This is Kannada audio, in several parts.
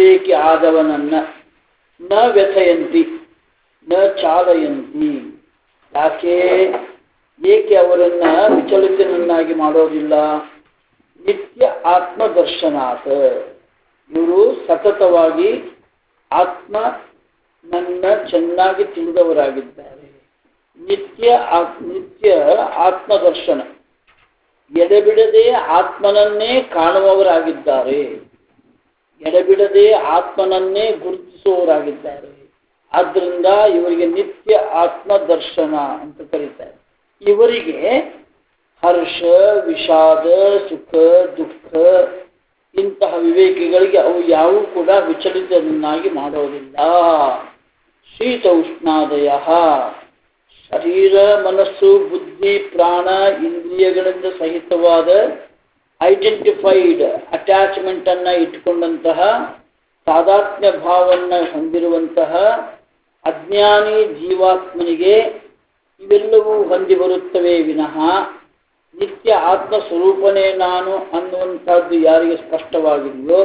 ವಿವೇಕಿ ಆದವನನ್ನ ನ ವ್ಯಥಯಂತಿ ನ ಚಾಲಯಂತಿ. ಯಾಕೆ ಏಕೆ ಅವರನ್ನ ವಿಚಲಿತನನ್ನಾಗಿ ಮಾಡೋದಿಲ್ಲ? ನಿತ್ಯ ಆತ್ಮದರ್ಶನಾಥ, ಇವರು ಸತತವಾಗಿ ಆತ್ಮ ನನ್ನ ಚೆನ್ನಾಗಿ ತಿಳಿದವರಾಗಿದ್ದಾರೆ. ನಿತ್ಯ ಆತ್ಮದರ್ಶನ, ಎಡೆಬಿಡದೆ ಆತ್ಮನನ್ನೇ ಕಾಣುವವರಾಗಿದ್ದಾರೆ, ಎಡೆಬಿಡದೆ ಆತ್ಮನನ್ನೇ ಗುರುತಿಸುವವರಾಗಿದ್ದಾರೆ. ಆದ್ದರಿಂದ ಇವರಿಗೆ ನಿತ್ಯ ಆತ್ಮದರ್ಶನ ಅಂತ ಕರೀತಾರೆ. ಇವರಿಗೆ ಹರ್ಷ, ವಿಷಾದ, ಸುಖ, ದುಃಖ ಇಂತಹ ವಿವೇಕಿಗಳಿಗೆ ಅವು ಯಾವೂ ಕೂಡ ವಿಚಲಿತನನ್ನಾಗಿ ಮಾಡೋದಿಲ್ಲ. ಶೀತ ಉಷ್ಣಾದಯ, ಶರೀರ, ಮನಸ್ಸು, ಬುದ್ಧಿ, ಪ್ರಾಣ, ಇಂದ್ರಿಯಗಳಿಂದ ಸಹಿತವಾದ ಐಡೆಂಟಿಫೈಡ್ ಅಟ್ಯಾಚ್ಮೆಂಟ್ ಅನ್ನ ಇಟ್ಟುಕೊಂಡಂತಹ, ತಾದಾತ್ಮ್ಯ ಭಾವವನ್ನು ಹೊಂದಿರುವಂತಹ ಅಜ್ಞಾನಿ ಜೀವಾತ್ಮನಿಗೆ ಇವೆಲ್ಲವೂ ಹೊಂದಿ ಬರುತ್ತವೆ ವಿನಃ ನಿತ್ಯ ಆತ್ಮ ಸ್ವರೂಪನೇ ನಾನು ಅನ್ನುವಂಥದ್ದು ಯಾರಿಗೆ ಸ್ಪಷ್ಟವಾಗಿದೆಯೋ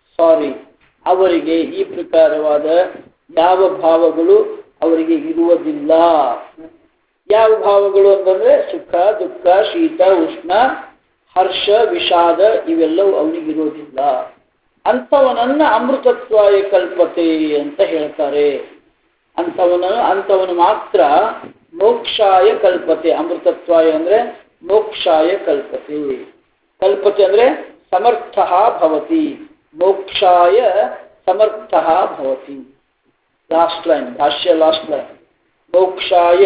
ಅವರಿಗೆ ಈ ಪ್ರಕಾರವಾದ ಯಾವ ಭಾವಗಳು ಅವರಿಗೆ ಇರುವುದಿಲ್ಲ. ಯಾವ ಭಾವಗಳು ಅಂತಂದ್ರೆ ಸುಖ, ದುಃಖ, ಶೀತ, ಉಷ್ಣ, ಹರ್ಷ, ವಿಷಾದ ಇವೆಲ್ಲವೂ ಅವನಿಗಿರೋದಿಲ್ಲ. ಅಂಥವನನ್ನ ಅಮೃತತ್ವಾಯ ಕಲ್ಪತೆ ಅಂತ ಹೇಳ್ತಾರೆ. ಅಂಥವನು ಮಾತ್ರ ಮೋಕ್ಷಾಯ ಕಲ್ಪತೆ. ಅಮೃತತ್ವಾಯ ಅಂದ್ರೆ ಮೋಕ್ಷಾಯ ಕಲ್ಪತೆ. ಕಲ್ಪತೆ ಅಂದ್ರೆ ಸಮರ್ಥ ಭವತಿ, ಮೋಕ್ಷಾಯ ಸಮರ್ಥ ಭವತಿ. ಲಾಸ್ಟ್ ಲೈನ್, ಭಾಷ್ಯ ಲಾಸ್ಟ್ ಲೈನ್. ಮೋಕ್ಷಾಯ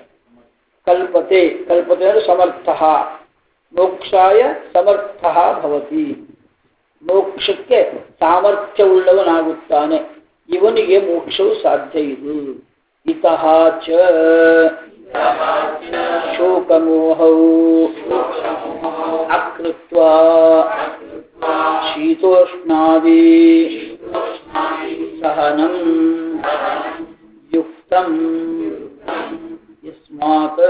ಕಲ್ಪತೆ, ಕಲ್ಪತೆ ಅಂದ್ರೆ ಸಮರ್ಥ, ಮೋಕ್ಷಾಯ ಸಮರ್ಥ ಭವತಿ. ಮೋಕ್ಷಕ್ಕೆ ಸಾಮರ್ಥ್ಯವುಳ್ಳವನಾಗುತ್ತಾನೆ, ಇವನಿಗೆ ಮೋಕ್ಷವು ಸಾಧ್ಯ ಇದೆ. ಇತಃ ಚ ಶೋಕಮೋಹೌ ಅಕೃತ್ವಾ ಶೀತೋಷ್ಣಾದಿ ಸಹನಂ ಯುಕ್ತಂ ಯಸ್ಮಾತ್.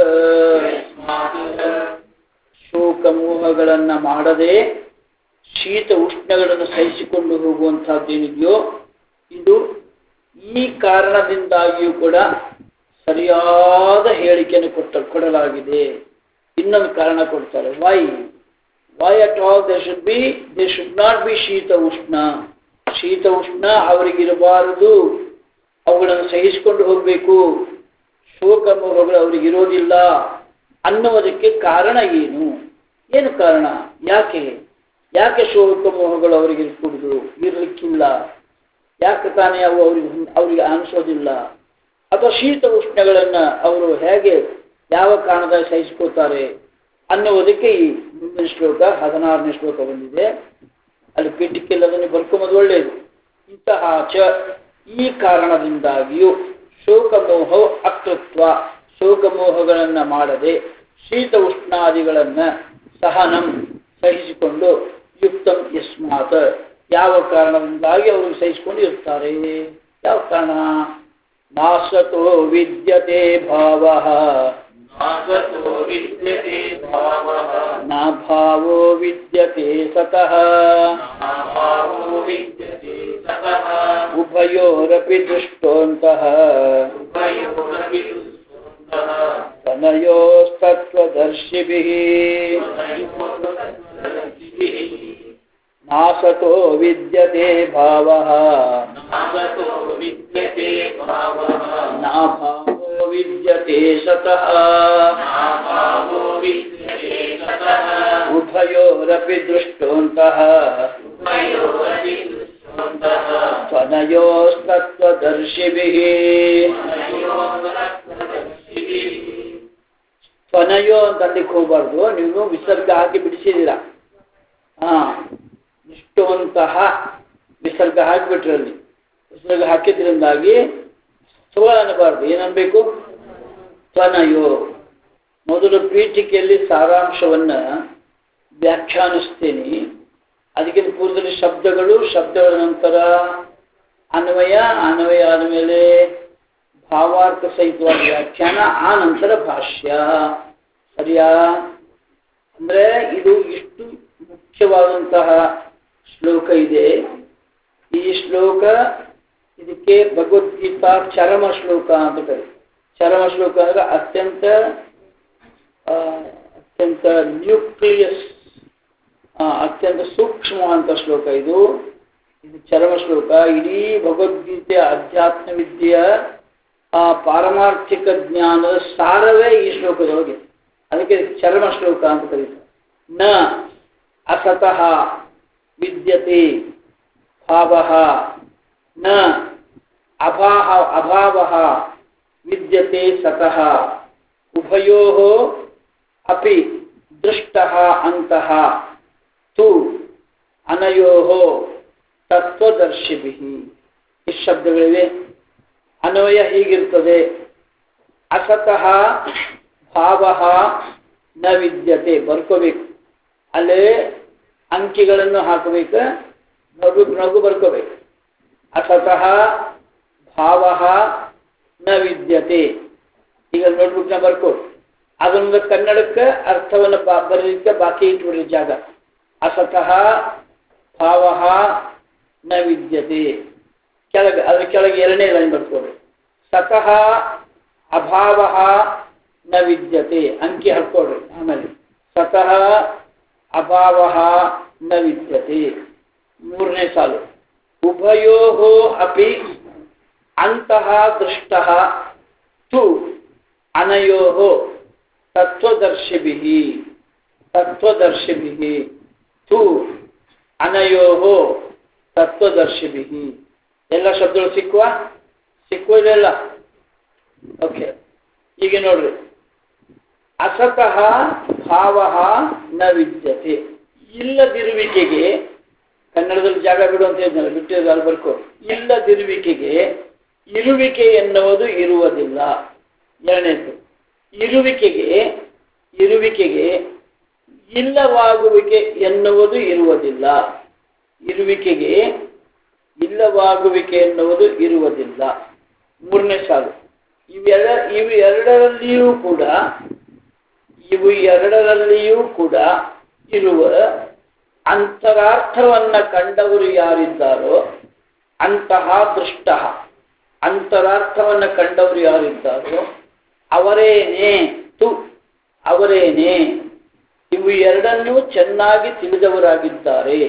ಶೋಕಮೋಹಗಳನ್ನು ಮಾಡದೆ ಶೀತ ಉಷ್ಣಗಳನ್ನು ಸಹಿಸಿಕೊಂಡು ಹೋಗುವಂತಹದ್ದೇನಿದೆಯೋ ಇದು ಈ ಕಾರಣದಿಂದಾಗಿಯೂ ಕೂಡ ಸರಿಯಾದ ಹೇಳಿಕೆಯನ್ನು ಕೊಡಲಾಗಿದೆ. ಇನ್ನೊಂದು ಕಾರಣ ಕೊಡ್ತಾರೆ. Why at all they should not be ಶೀತ ಉಷ್ಣ. ಶೀತ ಉಷ್ಣ ಅವರಿಗಿರಬಾರದು, ಅವುಗಳನ್ನು ಸಹಿಸಿಕೊಂಡು ಹೋಗಬೇಕು, ಶೋಕ ಮೋಹಗಳು ಅವರಿಗಿರೋದಿಲ್ಲ ಅನ್ನುವುದಕ್ಕೆ ಕಾರಣ ಏನು? ಏನು ಕಾರಣ? ಯಾಕೆ ಶೋಕ ಮೋಹಗಳು ಅವರಿಗೆ ಇರಲಿಕ್ಕಿಲ್ಲ? ಯಾಕೆ ತಾನೇ ಅವು ಅವರಿಗೆ ಅನಿಸೋದಿಲ್ಲ? ಅಥವಾ ಶೀತ ಉಷ್ಣಗಳನ್ನು ಅವರು ಹೇಗೆ ಯಾವ ಕಾರಣದಲ್ಲಿ ಸಹಿಸ್ಕೋತಾರೆ ಅನ್ನುವುದಕ್ಕೆ ಈ ಮುಂದಿನ ಶ್ಲೋಕ 16ನೇ ಶ್ಲೋಕ ಬಂದಿದೆ. ಅಲ್ಲಿ ಪೀಠಿಕೆಲ್ಲ ಅದನ್ನು ಬರ್ಕೊಂಬುದು ಒಳ್ಳೆಯದು. ಇಂತಹ ಈ ಕಾರಣದಿಂದಾಗಿಯೂ ಶೋಕಮೋಹ ಅಕೃತ್ವ, ಶೋಕಮೋಹಗಳನ್ನು ಮಾಡದೆ ಶೀತ ಉಷ್ಣಾದಿಗಳನ್ನು ಸಹನಂ ಸಹಿಸಿಕೊಂಡು ಯುಕ್ತಂ ಯಸ್ಮಾತ್, ಯಾವ ಕಾರಣದಿಂದಾಗಿ ಅವರು ಸಹಿಸಿಕೊಂಡು ಇರ್ತಾರೆ? ಯಾವ ಕಾರಣ? ನಾಸತೋ ವಿದ್ಯತೆ ಭಾವಃ ನ ಭಾವೋ ವಿದ್ಯತೆ ಸತಃ ಉಭಯೋರಪಿ ದೃಷ್ಟೋಂತಃ ತನಯೋಸ್ತತ್ವದರ್ಶಿಭಿಃ. ನಾಸತೋ ವಿದ್ಯತೆ ಭಾವಃ ನ ಭಾವೋ ವಿದ್ಯತೆ ಸತಃ ಉಭಯೋರಪಿ ದೃಷ್ಟೋಂತಃ ತ್ವನಯೋಸ್ತತ್ವದರ್ಶಿಭಿಃ. ತ್ವನಯೋ ಅಂತ ಅಲ್ಲಿಗೆ ಹೋಗಬಾರ್ದು, ನೀವು ವಿಸರ್ಗ ಹಾಕಿ ಬಿಡಿಸಿದ್ದೀರಾ. ಇಷ್ಟುವಂತಹ ವಿಸರ್ಗ ಹಾಕಿಬಿಟ್ರಲ್ಲಿ, ವಿಸರ್ಗ ಹಾಕಿದ್ರಿಂದಾಗಿ ಸ್ವ ಅನ್ನಬಾರ್ದು, ಏನನ್ಬೇಕು? ತ್ವನಯೋ. ಮೊದಲು ಪೀಠಿಕೆಯಲ್ಲಿ ಸಾರಾಂಶವನ್ನ ವ್ಯಾಖ್ಯಾನಿಸ್ತೇನೆ. ಅದಕ್ಕಿಂತ ಪೂರ್ವದಲ್ಲಿ ಶಬ್ದಗಳ ನಂತರ ಅನ್ವಯ ಆದಮೇಲೆ ಭಾವಾರ್ಥ ಸಹಿತವಾದ ವ್ಯಾಖ್ಯಾನ, ಆ ನಂತರ ಭಾಷ್ಯ. ಸರಿಯಾ? ಅಂದ್ರೆ ಇದು ಇಷ್ಟು ಮುಖ್ಯವಾದಂತಹ ಶ್ಲೋಕ ಇದೆ. ಈ ಶ್ಲೋಕ ಇದಕ್ಕೆ ಭಗವದ್ಗೀತಾ ಚರಮ ಶ್ಲೋಕ ಅಂತ ಕರೀತಾರೆ. ಚರಮ ಶ್ಲೋಕ ಅಂದ್ರೆ ಅತ್ಯಂತ ನ್ಯೂಕ್ಲಿಯಸ್, ಅತ್ಯಂತ ಸೂಕ್ಷ್ಮವಾದಂಥ ಶ್ಲೋಕ ಇದು ಚರಮ ಶ್ಲೋಕ. ಇಡೀ ಭಗವದ್ಗೀತೆಯ ಅಧ್ಯಾತ್ಮ ವಿದ್ಯೆಯ ಪಾರಮಾರ್ಥಿಕ ಜ್ಞಾನದ ಸಾರವೇ ಈ ಶ್ಲೋಕದೊಳಗೆ. ಅದಕ್ಕೆ ಚರಮ ಶ್ಲೋಕ ಅಂತ ಕರೀತಾರೆ. ನ ಅಸತಃ ವಿದ್ಯತೆ ಭಾವಃ, ನ ಅಭಾವಃ ವಿದ್ಯತೆ ಸತಃ, ಉಭಯೋಃ ಅಪಿ ದೃಷ್ಟಃ ಅಂತಃ ತು ಅನಯೋಃ ತತ್ವದರ್ಶಿಭಿಃ. ಈ ಶಬ್ದಗಳಿವೆ. ಅನ್ವಯ ಹೀಗಿರ್ತದೆ: ಅಸತಃ ಭಾವಃ ನ ವಿದ್ಯತೆ. ಬರ್ಕೋಬೇಕು, ಅಲ್ಲೇ ಅಂಕಿಗಳನ್ನು ಹಾಕಬೇಕು, ನಗು ಬರ್ಕೋಬೇಕು. ಅಸತಃ ಭಾವಃ ನ ವಿದ್ಯತೆ. ಈಗ ನೋಟ್ಬುಕ್ನ ಬರ್ಕೋ, ಅದೊಂದು ಕನ್ನಡಕ್ಕೆ ಅರ್ಥವನ್ನು ಬರೀಲಿಕ್ಕೆ ಬಾಕಿ ಇಟ್ಬಿಡ್ರಿ ಜಾಗ. ಅಸತಃ ಭಾವಃ ನ ವಿದ್ಯತೆ. ಕೆಳಗೆ ಅದ್ರ ಕೆಳಗೆ ಎರಡನೇ ಲೈನ್ ಬರ್ಕೋಬೇಕು. ಸತಃ ಅಭಾವಃ ನ ವಿದ್ಯತೆ. ಅಂಕಿ ಹಾಕ್ಕೊಡ್ರಿ. ಆಮೇಲೆ ಸತಃ ಅಭಾವಃ ನ ವಿದ್ಯತೆ. ಮೂರನೇ ಸಾಲು ಉಭಯೋಃ ಅಪಿ ಅಂತಃ ದೃಷ್ಟಃ ತು ಅನಯೋಃ ತತ್ವದರ್ಶಿಭಿಃ. ತತ್ವದರ್ಶಿಭಿಃ ತು ಅನಯೋಃ ತತ್ವದರ್ಶಿಭಿಃ. ಎಲ್ಲ ಶಬ್ದಗಳು ಸಿಕ್ಕುವುದಿಲ್ಲ. ಓಕೆ, ಈಗ ನೋಡ್ರಿ. ಅಸತಃ ಭಾವಃ ನ ವಿದ್ಯತೆ. ಇಲ್ಲದಿರುವಿಕೆಗೆ, ಕನ್ನಡದಲ್ಲಿ ಜಾಗ ಬಿಡು ಅಂತ ಹೇಳಿದ್ನಲ್ಲ, ಬಿಟ್ಟಿರೋದು ಅಲ್ಲಿ ಬರ್ಕೋ. ಇಲ್ಲದಿರುವಿಕೆಗೆ ಇರುವಿಕೆ ಎನ್ನುವುದು ಇರುವುದಿಲ್ಲ. ಎರಡನೇದು, ಇರುವಿಕೆಗೆ ಇಲ್ಲವಾಗುವಿಕೆ ಎನ್ನುವುದು ಇರುವುದಿಲ್ಲ. ಇರುವಿಕೆಗೆ ಇಲ್ಲವಾಗುವಿಕೆ ಎನ್ನುವುದು ಇರುವುದಿಲ್ಲ. ಮೂರನೇ ಸಾಲು ಇವು ಎರಡರಲ್ಲಿಯೂ ಕೂಡ ಇರುವ ಅಂತರಾರ್ಥವನ್ನ ಕಂಡವರು ಯಾರಿದ್ದಾರೋ ಅಂತಹ ದೃಷ್ಟ. ಅಂತರಾರ್ಥವನ್ನ ಕಂಡವರು ಯಾರಿದ್ದಾರೋ ಅವರೇನೇ ಇವು ಎರಡನ್ನೂ ಚೆನ್ನಾಗಿ ತಿಳಿದವರಾಗಿದ್ದಾರೆ.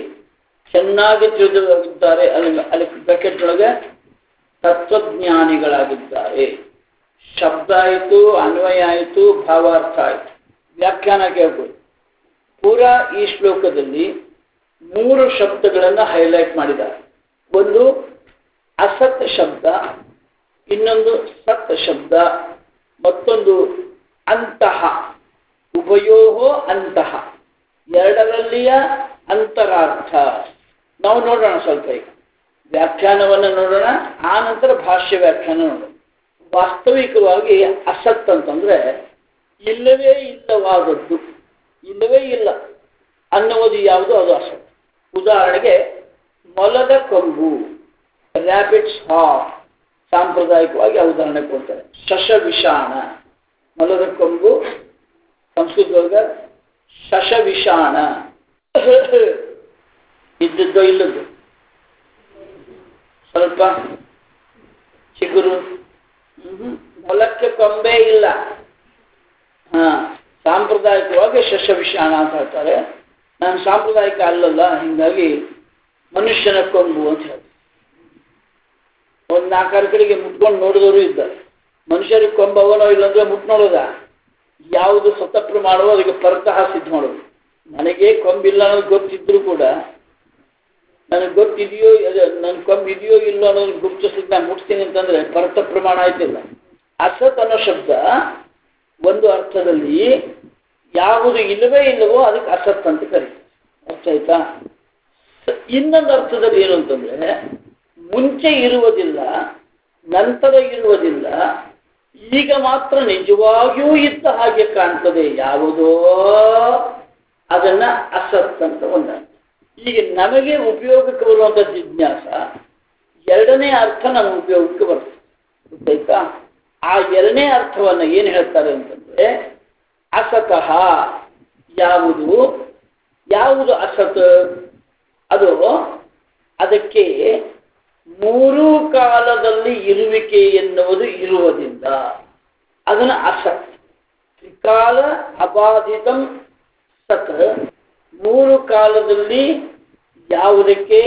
ಅಲ್ಲಿ ಬ್ರಾಕೆಟ್ ಒಳಗೆ ತತ್ವಜ್ಞಾನಿಗಳಾಗಿದ್ದಾರೆ. ಶಬ್ದ ಆಯಿತು, ಅನ್ವಯ ಆಯಿತು, ಭಾವಾರ್ಥ ಆಯಿತು. ವ್ಯಾಖ್ಯಾನ ಕೇಳ್ಬೋದು. ಪೂರಾ ಈ ಶ್ಲೋಕದಲ್ಲಿ 3 ಶಬ್ದಗಳನ್ನು ಹೈಲೈಟ್ ಮಾಡಿದ್ದಾರೆ. ಒಂದು ಅಸತ್ ಶಬ್ದ, ಇನ್ನೊಂದು ಸತ್ ಶಬ್ದ, ಮತ್ತೊಂದು ಅಂತಹ. ಉಭಯೋಹೋ ಅಂತಹ, ಎರಡರಲ್ಲಿಯ ಅಂತರಾರ್ಥ. ನಾವು ನೋಡೋಣ ಸ್ವಲ್ಪ. ಈಗ ವ್ಯಾಖ್ಯಾನವನ್ನು ನೋಡೋಣ, ಆ ನಂತರ ಭಾಷ್ಯ ವ್ಯಾಖ್ಯಾನ ನೋಡೋಣ. ವಾಸ್ತವಿಕವಾಗಿ ಅಸತ್ ಅಂತಂದ್ರೆ ಇಲ್ಲವೇ ಇಲ್ಲವಾದದ್ದು, ಇಲ್ಲವೇ ಇಲ್ಲ ಅನ್ನುವುದು ಯಾವುದು, ಅದು ಅಸತ್. ಉದಾಹರಣೆಗೆ ಮೊಲದ ಕೊಂಬು, ರ್ಯಾಬಿಟ್ಸ್ ಹಾಫ್, ಸಾಂಪ್ರದಾಯಿಕವಾಗಿ ಆ ಉದಾಹರಣೆ ಕೊಡ್ತಾರೆ. ಶಶವಿಷಾಣ, ಮೊಲದ ಕೊಂಬು ಸಂಸ್ಕೃತದೊಳಗೆ ಶಶವಿಷಾಣ. ಇದ್ದದ್ದೋ ಇಲ್ಲದ್ದು, ಸ್ವಲ್ಪ ಚಿಗುರು, ಮೊಲಕ್ಕೆ ಕೊಂಬೆ ಇಲ್ಲ. ಸಾಂಪ್ರದಾಯಿಕವಾಗಿ ಶಶವಿಷಾಣ ಅಂತ ಹೇಳ್ತಾರೆ. ನಾನು ಸಾಂಪ್ರದಾಯಿಕ ಅಲ್ಲಲ್ಲ, ಹೀಗಾಗಿ ಮನುಷ್ಯನ ಕೊಂಬು ಅಂತ ಹೇಳ್ತಾರೆ. ಒಂದು 4-6 ಕಡೆಗೆ ಮುಟ್ಕೊಂಡು ನೋಡಿದವರು ಇದ್ದಾರೆ. ಮನುಷ್ಯರಿಗೆ ಕೊಂಬು ಅವನೋ ಇಲ್ಲಂದ್ರೆ ಮುಟ್ ನೋಡೋದ, ಯಾವುದು ಸ್ವತಃಪ್ರಮಾಣವೋ ಅದಕ್ಕೆ ಪರತಃ ಸಿದ್ಧ ಮಾಡೋದು. ನನಗೆ ಕೊಂಬಿಲ್ಲ ಅನ್ನೋದು ಗೊತ್ತಿದ್ರು ಕೂಡ, ನನಗೆ ಗೊತ್ತಿದೆಯೋ ನನ್ನ ಕೊಂಬಿದೆಯೋ ಇಲ್ಲೋ ಅನ್ನೋದು ಗುಪ್ತಿಸಿದ್ ನಾನು ಮುಟ್ತೀನಿ ಅಂತಂದ್ರೆ ಪರತ ಪ್ರಮಾಣ ಆಯ್ತಿಲ್ಲ. ಅಸತ್ ಅನ್ನೋ ಶಬ್ದ ಒಂದು ಅರ್ಥದಲ್ಲಿ ಯಾವುದು ಇಲ್ಲವೇ ಇಲ್ಲವೋ ಅದಕ್ಕೆ ಅಸತ್ ಅಂತ ಕರೀತಾರೆ. ಅರ್ಥ ಆಯ್ತಾ? ಇನ್ನೊಂದು ಅರ್ಥದಲ್ಲಿ ಏನು ಅಂತಂದ್ರೆ ಮುಂಚೆ ಇರುವುದಿಲ್ಲ, ನಂತರ ಇರುವುದಿಲ್ಲ, ಈಗ ಮಾತ್ರ ನಿಜವಾಗಿಯೂ ಇದ್ದ ಹಾಗೆ ಕಾಣ್ತದೆ ಯಾವುದೋ, ಅದನ್ನ ಅಸತ್ ಅಂತ ಒಂದು. ಈಗ ನಮಗೆ ಉಪಯೋಗಕ್ಕೆ ಬರುವಂಥ ಜಿಜ್ಞಾಸ ಎರಡನೇ ಅರ್ಥ ನಮ್ಮ ಉಪಯೋಗಕ್ಕೆ ಬರ್ತದೆ. ಗೊತ್ತಾಯ್ತಾ? ಆ ಎರಡನೇ ಅರ್ಥವನ್ನು ಏನು ಹೇಳ್ತಾರೆ ಅಂತಂದ್ರೆ ಅಸತಃ ಯಾವುದು ಅಸತ್, ಅದು ಅದಕ್ಕೆ ಮೂರೂ ಕಾಲದಲ್ಲಿ ಇರುವಿಕೆ ಎನ್ನುವುದು ಇರುವುದಿಲ್ಲ, ಅದನ್ನು ಅಸತ್. ತ್ರಿಕಾಲ ಅಬಾಧಿತಂ ಸತ್. ಮೂರು ಕಾಲದಲ್ಲಿ ಯಾವುದಕ್ಕೆ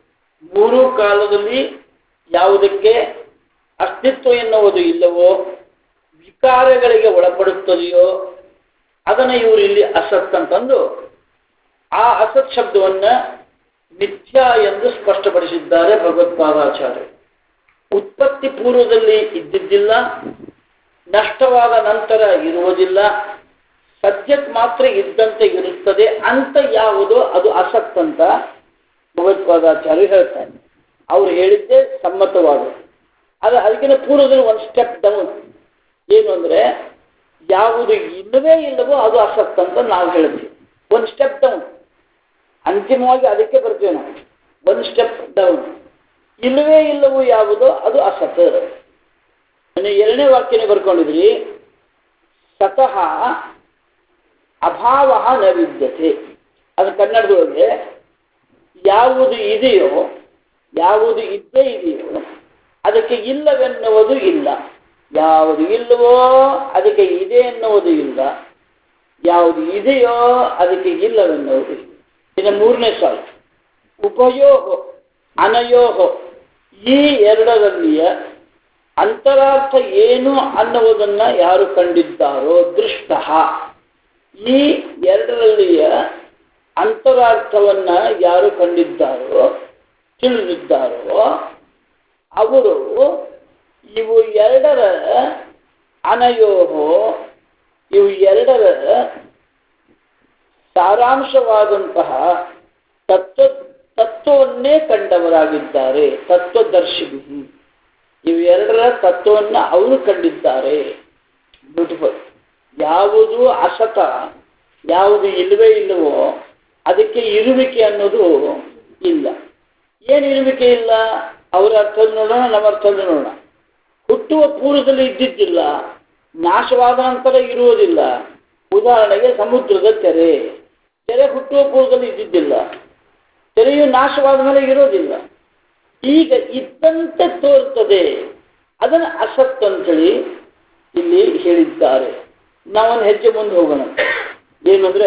ಅಸ್ತಿತ್ವ ಎನ್ನುವುದು ಇಲ್ಲವೋ, ವಿಕಾರಗಳಿಗೆ ಒಳಪಡುತ್ತದೆಯೋ ಅದನ್ನು ಇವರು ಇಲ್ಲಿ ಅಸತ್ ಅಂತಂದು ಆ ಅಸತ್ ಶಬ್ದವನ್ನ ಮಿಥ್ಯಾ ಎಂದು ಸ್ಪಷ್ಟಪಡಿಸಿದ್ದಾರೆ ಭಗವತ್ಪಾದಾಚಾರ್ಯ. ಉತ್ಪತ್ತಿ ಪೂರ್ವದಲ್ಲಿ ಇದ್ದಿದ್ದಿಲ್ಲ, ನಷ್ಟವಾದ ನಂತರ ಇರುವುದಿಲ್ಲ, ಸದ್ಯಕ್ಕೆ ಮಾತ್ರ ಇದ್ದಂತೆ ಇರುತ್ತದೆ ಅಂತ ಯಾವುದೋ ಅದು ಅಸತ್ ಅಂತ ಭಗವತ್ಪಾದಾಚಾರ್ಯ ಹೇಳ್ತಾರೆ. ಅವ್ರು ಹೇಳಿದ್ದೇ ಸಮ್ಮತವಾದ. ಅದಕ್ಕಿಂತ ಪೂರ್ವದಲ್ಲಿ ಒಂದು ಸ್ಟೆಪ್ ಡೌನ್. ಏನು ಅಂದರೆ ಯಾವುದು ಇಲ್ಲವೇ ಇಲ್ಲವೋ ಅದು ಅಸತ್ ಅಂತ ನಾವು ಹೇಳ್ತೀವಿ. ಒಂದು ಸ್ಟೆಪ್ ಡೌನ್, ಅಂತಿಮವಾಗಿ ಅದಕ್ಕೆ ಬರ್ತೀವಿ ನಾವು. ಒಂದು ಸ್ಟೆಪ್ ಡೌನ್, ಇಲ್ಲವೇ ಇಲ್ಲವೋ ಯಾವುದೋ ಅದು ಅಸತ್. ಎರಡನೇ ವಾಕ್ಯನೇ ಬರ್ಕೊಂಡಿದ್ರಿ, ಸತಃ ಅಭಾವ ನ ವಿದ್ಯತೆ. ಅದು ಕನ್ನಡದೊಳಗೆ ಯಾವುದು ಇದೆಯೋ, ಯಾವುದು ಇದ್ದೇ ಇದೆಯೋ ಅದಕ್ಕೆ ಇಲ್ಲವೆನ್ನುವುದು ಇಲ್ಲ, ಯಾವುದು ಇಲ್ಲವೋ ಅದಕ್ಕೆ ಇದೆ ಎನ್ನುವುದು ಇಲ್ಲ, ಯಾವುದು ಇದೆಯೋ ಅದಕ್ಕೆ ಇಲ್ಲವೆನ್ನುವುದು ಇಲ್ಲ. ಇನ್ನು ಮೂರನೇ ಸಾಲು, ಉಭಯೋಹೋ ಅನಯೋಹೋ, ಈ ಎರಡರಲ್ಲಿಯ ಅಂತರಾರ್ಥ ಏನು ಅನ್ನುವುದನ್ನು ಯಾರು ಕಂಡಿದ್ದಾರೋ, ದೃಷ್ಟ, ಈ ಎರಡರಲ್ಲಿಯ ಅಂತರಾರ್ಥವನ್ನ ಯಾರು ಕಂಡಿದ್ದಾರೋ, ತಿಳಿದಿದ್ದಾರೋ ಅವರು ಇವು ಎರಡರ ಅನಯೋಹೋ, ಇವು ಎರಡರ ಸಾರಾಂಶವಾದಂತಹ ತತ್ವವನ್ನೇ ಕಂಡವರಾಗಿದ್ದಾರೆ. ತತ್ವದರ್ಶಿಗಳು, ಇವು ಎರಡರ ತತ್ವವನ್ನ ಅವರು ಕಂಡಿದ್ದಾರೆ. ಬ್ಯೂಟಿಫುಲ್. ಯಾವುದು ಅಸತ, ಯಾವುದು ಇಲ್ಲವೇ ಇಲ್ಲವೋ ಅದಕ್ಕೆ ಇರುವಿಕೆ ಅನ್ನೋದು ಇಲ್ಲ. ಏನು ಇರುವಿಕೆ ಇಲ್ಲ? ಅವರ ಅರ್ಥದಲ್ಲಿ ನೋಡೋಣ, ನಮ್ಮ ಅರ್ಥದಲ್ಲಿ ನೋಡೋಣ. ಹುಟ್ಟುವ ಪೂರ್ವದಲ್ಲಿ ಇದ್ದಿದ್ದಿಲ್ಲ, ನಾಶವಾದ ನಂತರ ಇರುವುದಿಲ್ಲ. ಉದಾಹರಣೆಗೆ ಸಮುದ್ರದ ತೆರೆ, ತೆರೆ ಹುಟ್ಟುವ ಪೂರ್ವದಲ್ಲಿ ಇದ್ದಿದ್ದಿಲ್ಲ, ತೆರೆಯು ನಾಶವಾದ ಮೇಲೆ ಇರೋದಿಲ್ಲ. ಈಗ ಇದ್ದಂತೆ ತೋರ್ತದೆ, ಅದನ್ನು ಅಸತ್ ಅಂತೇಳಿ ಇಲ್ಲಿ ಹೇಳಿದ್ದಾರೆ. ನಾವೊಂದು ಹೆಜ್ಜೆ ಮುಂದೆ ಹೋಗೋಣ. ಏನಂದ್ರೆ,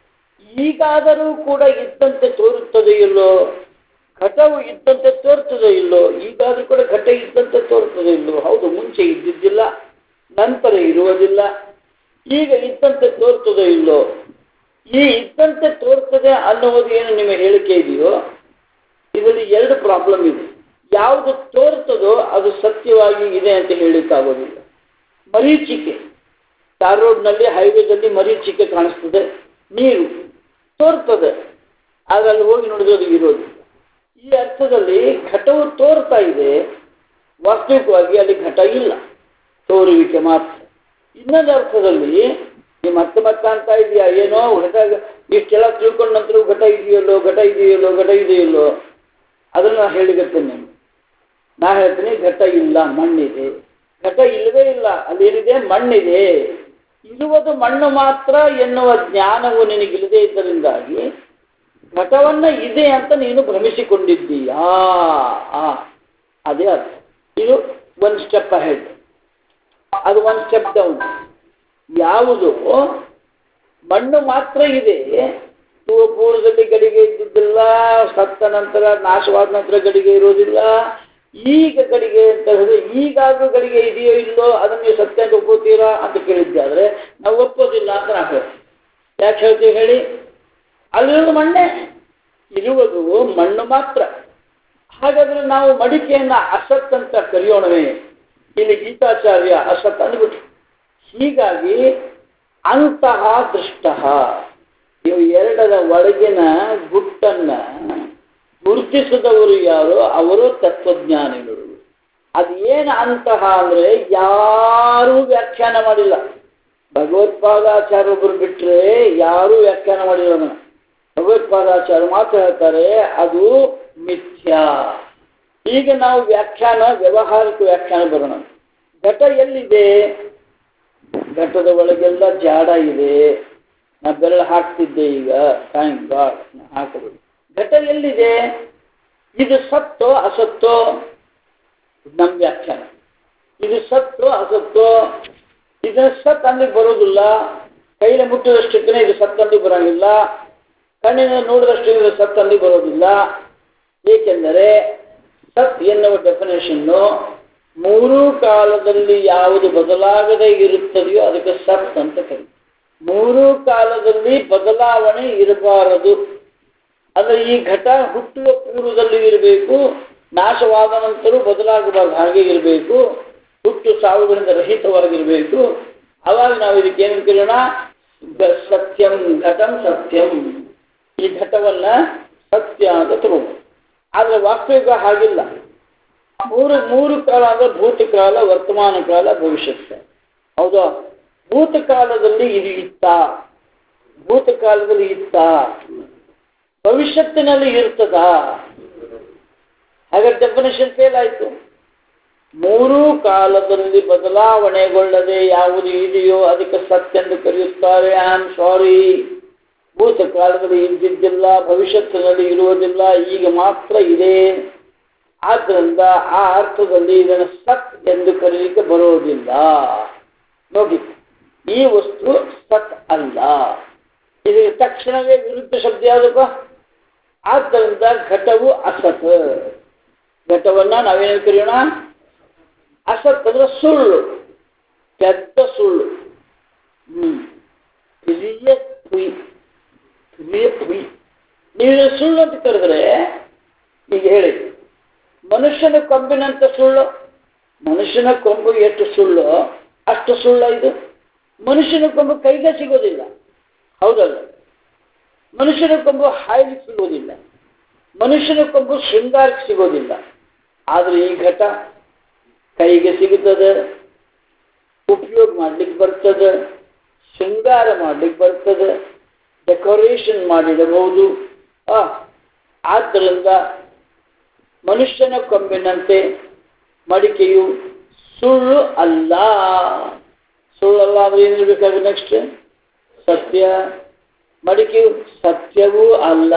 ಈಗಾದರೂ ಕೂಡ ಇದ್ದಂತೆ ತೋರುತ್ತದೆ ಇಲ್ಲೋ, ಘಟವು ಇದ್ದಂತೆ ತೋರ್ತದೆ ಇಲ್ಲೋ, ಈಗಾದರೂ ಕೂಡ ಘಟ ಇದ್ದಂತೆ ತೋರ್ತದೆ ಇಲ್ಲೋ. ಹೌದು, ಮುಂಚೆ ಇದ್ದಿದ್ದಿಲ್ಲ, ನಂತರ ಇರುವುದಿಲ್ಲ, ಈಗ ಇದ್ದಂತೆ ತೋರ್ತದೆ ಇಲ್ಲೋ. ಈ ಇದ್ದಂತೆ ತೋರ್ತದೆ ಅನ್ನುವುದು ಏನು ನಿಮ್ಮ ಹೇಳಿಕೆ ಇದೆಯೋ, ಇದರಲ್ಲಿ ಎರಡು ಪ್ರಾಬ್ಲಮ್ ಇದೆ. ಯಾವುದು ತೋರ್ತದೋ ಅದು ಸತ್ಯವಾಗಿ ಇದೆ ಅಂತ ಹೇಳಿಕ್ಕಾಗೋದಿಲ್ಲ. ಮರೀಚಿಕೆ, ಟಾರ್ ರೋಡ್ನಲ್ಲಿ, ಹೈವೇದಲ್ಲಿ ಮರೀಚಿಕೆ ಕಾಣಿಸ್ತದೆ, ನೀರು ತೋರ್ತದೆ, ಆದರೆ ಅಲ್ಲಿ ಹೋಗಿ ನೋಡಿದ್ರೆ ಅದು ಇರೋದು. ಈ ಅರ್ಥದಲ್ಲಿ ಘಟವು ತೋರ್ತಾ ಇದೆ, ವಾಸ್ತವಿಕವಾಗಿ ಅಲ್ಲಿ ಘಟ ಇಲ್ಲ, ತೋರುವಿಕೆ ಮಾತ್ರ. ಇನ್ನೊಂದು ಅರ್ಥದಲ್ಲಿ ನೀವು ಮತ್ತೆ ಅಂತ ಇದೆಯಾ ಏನೋ ಘಟ, ಇಷ್ಟೆಲ್ಲ ತಿಳ್ಕೊಂಡ ನಂತರ ಘಟ ಇದೆಯಲ್ಲೋ ಅದನ್ನು ನಾನು ಹೇಳಿಗತ್ತೇನೆ. ನಾ ಹೇಳ್ತೀನಿ ಘಟ ಇಲ್ಲ, ಮಣ್ಣಿದೆ. ಘಟ ಇಲ್ಲವೇ ಇಲ್ಲ, ಅಲ್ಲೇನಿದೆ? ಮಣ್ಣಿದೆ. ಇರುವುದು ಮಣ್ಣು ಮಾತ್ರ ಎನ್ನುವ ಜ್ಞಾನವು ನಿನಗಿಲ್ಲದೆ ಇದ್ದರಿಂದಾಗಿ ಘಟವನ್ನ ಇದೆ ಅಂತ ನೀನು ಭ್ರಮಿಸಿಕೊಂಡಿದ್ದೀಯಾ. ಅದೇ ಅರ್ಥ. ಇದು ಒಂದು ಸ್ಟೆಪ್ ಅಹೆಡ್, ಅದು ಒಂದು ಸ್ಟೆಪ್ ಡೌನ್. ಯಾವುದು ಮಣ್ಣು ಮಾತ್ರ ಇದೆ, ಪೂರ್ವದಲ್ಲಿ ಗಡಿಗೆ ಇದ್ದಿದ್ದಿಲ್ಲ, ಸತ್ತ ನಂತರ ನಾಶವಾದ ನಂತರ ಗಡಿಗೆ ಇರೋದಿಲ್ಲ, ಈಗ ಗಡಿಗೆ ಅಂತ ಹೇಳಿದ್ರೆ ಈಗಾದ್ರೂ ಗಡಿಗೆ ಇದೆಯೋ ಇಲ್ಲೋ ಅದನ್ನು ನೀವು ಸತ್ಯ ಅಂತ ಒಪ್ಪುತ್ತೀರಾ ಅಂತ ಕೇಳಿದ್ದಾದ್ರೆ ನಾವು ಒಪ್ಪೋದಿಲ್ಲ ಅಂತ ನಾವು ಹೇಳ್ತೀವಿ. ಯಾಕೆ ಹೇಳ್ತೀವಿ ಹೇಳಿ? ಅಲ್ಲಿರೋದು ಮಣ್ಣೆ, ಇರುವುದು ಮಣ್ಣು ಮಾತ್ರ. ಹಾಗಾದ್ರೆ ನಾವು ಮಡಿಕೆಯನ್ನು ಅಸತ್ ಅಂತ ಕರೆಯೋಣವೇ? ಇಲ್ಲಿ ಗೀತಾಚಾರ್ಯ ಅಸತ್ ಅಂದ್ಬಿಟ್ಟು. ಹೀಗಾಗಿ ಅಂತಹ ದೃಷ್ಟ, ಇವು ಎರಡರ ಒಳಗಿನ ಗುಟ್ಟನ್ನ ಗುರುತಿಸಿದವರು ಯಾರೋ ಅವರು ತತ್ವಜ್ಞಾನಿಗಳು. ಅದೇನು ಅಂತಹ ಅಂದ್ರೆ ಯಾರೂ ವ್ಯಾಖ್ಯಾನ ಮಾಡಿಲ್ಲ. ಭಗವತ್ಪಾದಾಚಾರ್ಯೊಬ್ಬರು ಬಿಟ್ಟರೆ ಯಾರೂ ವ್ಯಾಖ್ಯಾನ ಮಾಡಿಲ್ಲ. ಭಗವತ್ಪಾದಾಚಾರ್ಯ ಮಾತ್ರ ಹೇಳ್ತಾರೆ ಅದು ಮಿಥ್ಯಾ. ಈಗ ನಾವು ವ್ಯಾಖ್ಯಾನ, ವ್ಯವಹಾರಿಕ ವ್ಯಾಖ್ಯಾನ ಬರೋಣ. ಘಟ ಎಲ್ಲಿದೆ? ಘಟದ ಒಳಗೆಲ್ಲ ಜಾಡ ಇದೆ. ನಾ ಬೆರಳು ಹಾಕ್ತಿದ್ದೆ, ಈಗ ಥ್ಯಾಂಕ್ ಗಾಡ್ ಹಾಕಬಹುದು. ಘಟ ಎಲ್ಲಿದೆ? ಇದು ಸತ್ತೋ ಅಸತ್ತೋ ನಮ್ಮ ವ್ಯಾಖ್ಯಾನ. ಇದು ಸತ್ತೋ ಅಸತ್ತೋ, ಇದನ್ನ ಸತ್ ಅಂದಿಗೆ ಬರೋದಿಲ್ಲ. ಕೈಯಲ್ಲಿ ಮುಟ್ಟಿದಷ್ಟಕ್ಕೆ ಇದು ಸತ್ ಅಂದಿಗೆ ಬರೋಂಗಿಲ್ಲ, ಕಣ್ಣಿನ ನೋಡಿದಷ್ಟು ಇದು ಸತ್ ಅಂದಿಗೆ ಬರೋದಿಲ್ಲ. ಏಕೆಂದರೆ ಸತ್ ಎನ್ನುವ ಡೆಫಿನೇಷನ್ನು ಮೂರೂ ಕಾಲದಲ್ಲಿ ಯಾವುದು ಬದಲಾಗದೇ ಇರುತ್ತದೆಯೋ ಅದಕ್ಕೆ ಸತ್ ಅಂತ ಕರೀತಾರೆ. ಮೂರೂ ಕಾಲದಲ್ಲಿ ಬದಲಾವಣೆ ಇರಬಾರದು. ಅಂದರೆ ಈ ಘಟ ಹುಟ್ಟುವ ಪೂರ್ವದಲ್ಲಿ ಇರಬೇಕು, ನಾಶವಾದ ನಂತರ ಬದಲಾಗಬಾರ್ದು, ಹಾಗೆ ಇರಬೇಕು. ಹುಟ್ಟು ಸಾವುಗಳಿಂದ ರಹಿತವಾಗಿರಬೇಕು. ಅವಾಗ ನಾವು ಇದಕ್ಕೆ ಏನು ಕೇಳೋಣ? ಸತ್ಯಂ ಘಟಂ ಸತ್ಯಂ. ಈ ಘಟವನ್ನ ಸತ್ಯ ಅಂತ ತಗೋಬಹುದು. ಆದರೆ ವಾಸ್ತವಿಕ ಹಾಗಿಲ್ಲ. ಮೂರು ಕಾಲ ಅಂದ್ರೆ ಭೂತಕಾಲ, ವರ್ತಮಾನ ಕಾಲ, ಭವಿಷ್ಯತ್. ಹೌದಾ? ಭೂತಕಾಲದಲ್ಲಿ ಇದು ಇತ್ತ, ಭೂತಕಾಲದಲ್ಲಿ ಇತ್ತ, ಭವಿಷ್ಯತ್ತಿನಲ್ಲಿ ಇರ್ತದ. ಹಾಗಾದ್ರೆ ಡೆಫಿನೇಷನ್ ಫೇಲ್ ಆಯ್ತು. ಮೂರೂ ಕಾಲದಲ್ಲಿ ಬದಲಾವಣೆಗೊಳ್ಳದೆ ಯಾವುದು ಇದೆಯೋ ಅದಕ್ಕೆ ಸತ್ಯ ಎಂದು ಕರೆಯುತ್ತಾರೆ. ಐ ಆಮ್ ಸಾರಿ, ಭೂತಕಾಲದಲ್ಲಿ ಇದ್ದಿದ್ದಿಲ್ಲ, ಭವಿಷ್ಯತ್ತಿನಲ್ಲಿ ಇರುವುದಿಲ್ಲ, ಈಗ ಮಾತ್ರ ಇದೆ. ಆದ್ದರಿಂದ ಆ ಅರ್ಥದಲ್ಲಿ ಇದನ್ನು ಸತ್ ಎಂದು ಕರೆಯಲಿಕ್ಕೆ ಬರೋದಿಲ್ಲ. ನೋಡಿ, ಈ ವಸ್ತು ಸತ್ ಅಲ್ಲ. ಇದಕ್ಕೆ ತಕ್ಷಣವೇ ವಿರುದ್ಧ ಶಬ್ದ ಯಾವುದಪ್ಪ? ಆದ್ದರಿಂದ ಘಟವು ಅಸತ್. ಘಟವನ್ನ ನಾವೇನು ಕರೆಯೋಣ? ಅಸತ್ ಅಂದ್ರೆ ಸುಳ್ಳು, ಪೆದ್ದ ಸುಳ್ಳು. ನೀವು ಸುಳ್ಳು ಅಂತ ಕರೆದ್ರೆ, ಈಗ ಹೇಳಿ, ಮನುಷ್ಯನ ಕೊಂಬಿನಂತ ಸುಳ್ಳು. ಮನುಷ್ಯನ ಕೊಂಬು ಎಷ್ಟು ಸುಳ್ಳು ಅಷ್ಟು ಸುಳ್ಳ ಇದು. ಮನುಷ್ಯನ ಕೊಂಬು ಕೈಗೆ ಸಿಗೋದಿಲ್ಲ, ಹೌದಲ್ಲ? ಮನುಷ್ಯನ ಕೊಂಬು ಹಾಯ್ಲಿಕ್ಕೆ ಸಿಗೋದಿಲ್ಲ, ಮನುಷ್ಯನ ಕೊಂಬು ಶೃಂಗಾರಕ್ಕೆ ಸಿಗೋದಿಲ್ಲ. ಆದರೆ ಈ ಘಟ ಕೈಗೆ ಸಿಗುತ್ತದೆ, ಉಪಯೋಗ ಮಾಡ್ಲಿಕ್ಕೆ ಬರ್ತದೆ, ಶೃಂಗಾರ ಮಾಡ್ಲಿಕ್ಕೆ ಬರ್ತದೆ, ಡೆಕೋರೇಷನ್ ಮಾಡಿಡಬಹುದು. ಆದ್ದರಿಂದ ಮನುಷ್ಯನ ಕೊಂಬಿನಂತೆ ಮಡಿಕೆಯು ಸುಳ್ಳು ಅಲ್ಲ. ಸುಳ್ಳಲ್ಲ ಅಂದ್ರೆ ಏನಿರ್ಬೇಕಾದ್ರೆ ನೆಕ್ಸ್ಟ್ ಸತ್ಯ. ಮಡಿಕೆಯು ಸತ್ಯವೂ ಅಲ್ಲ.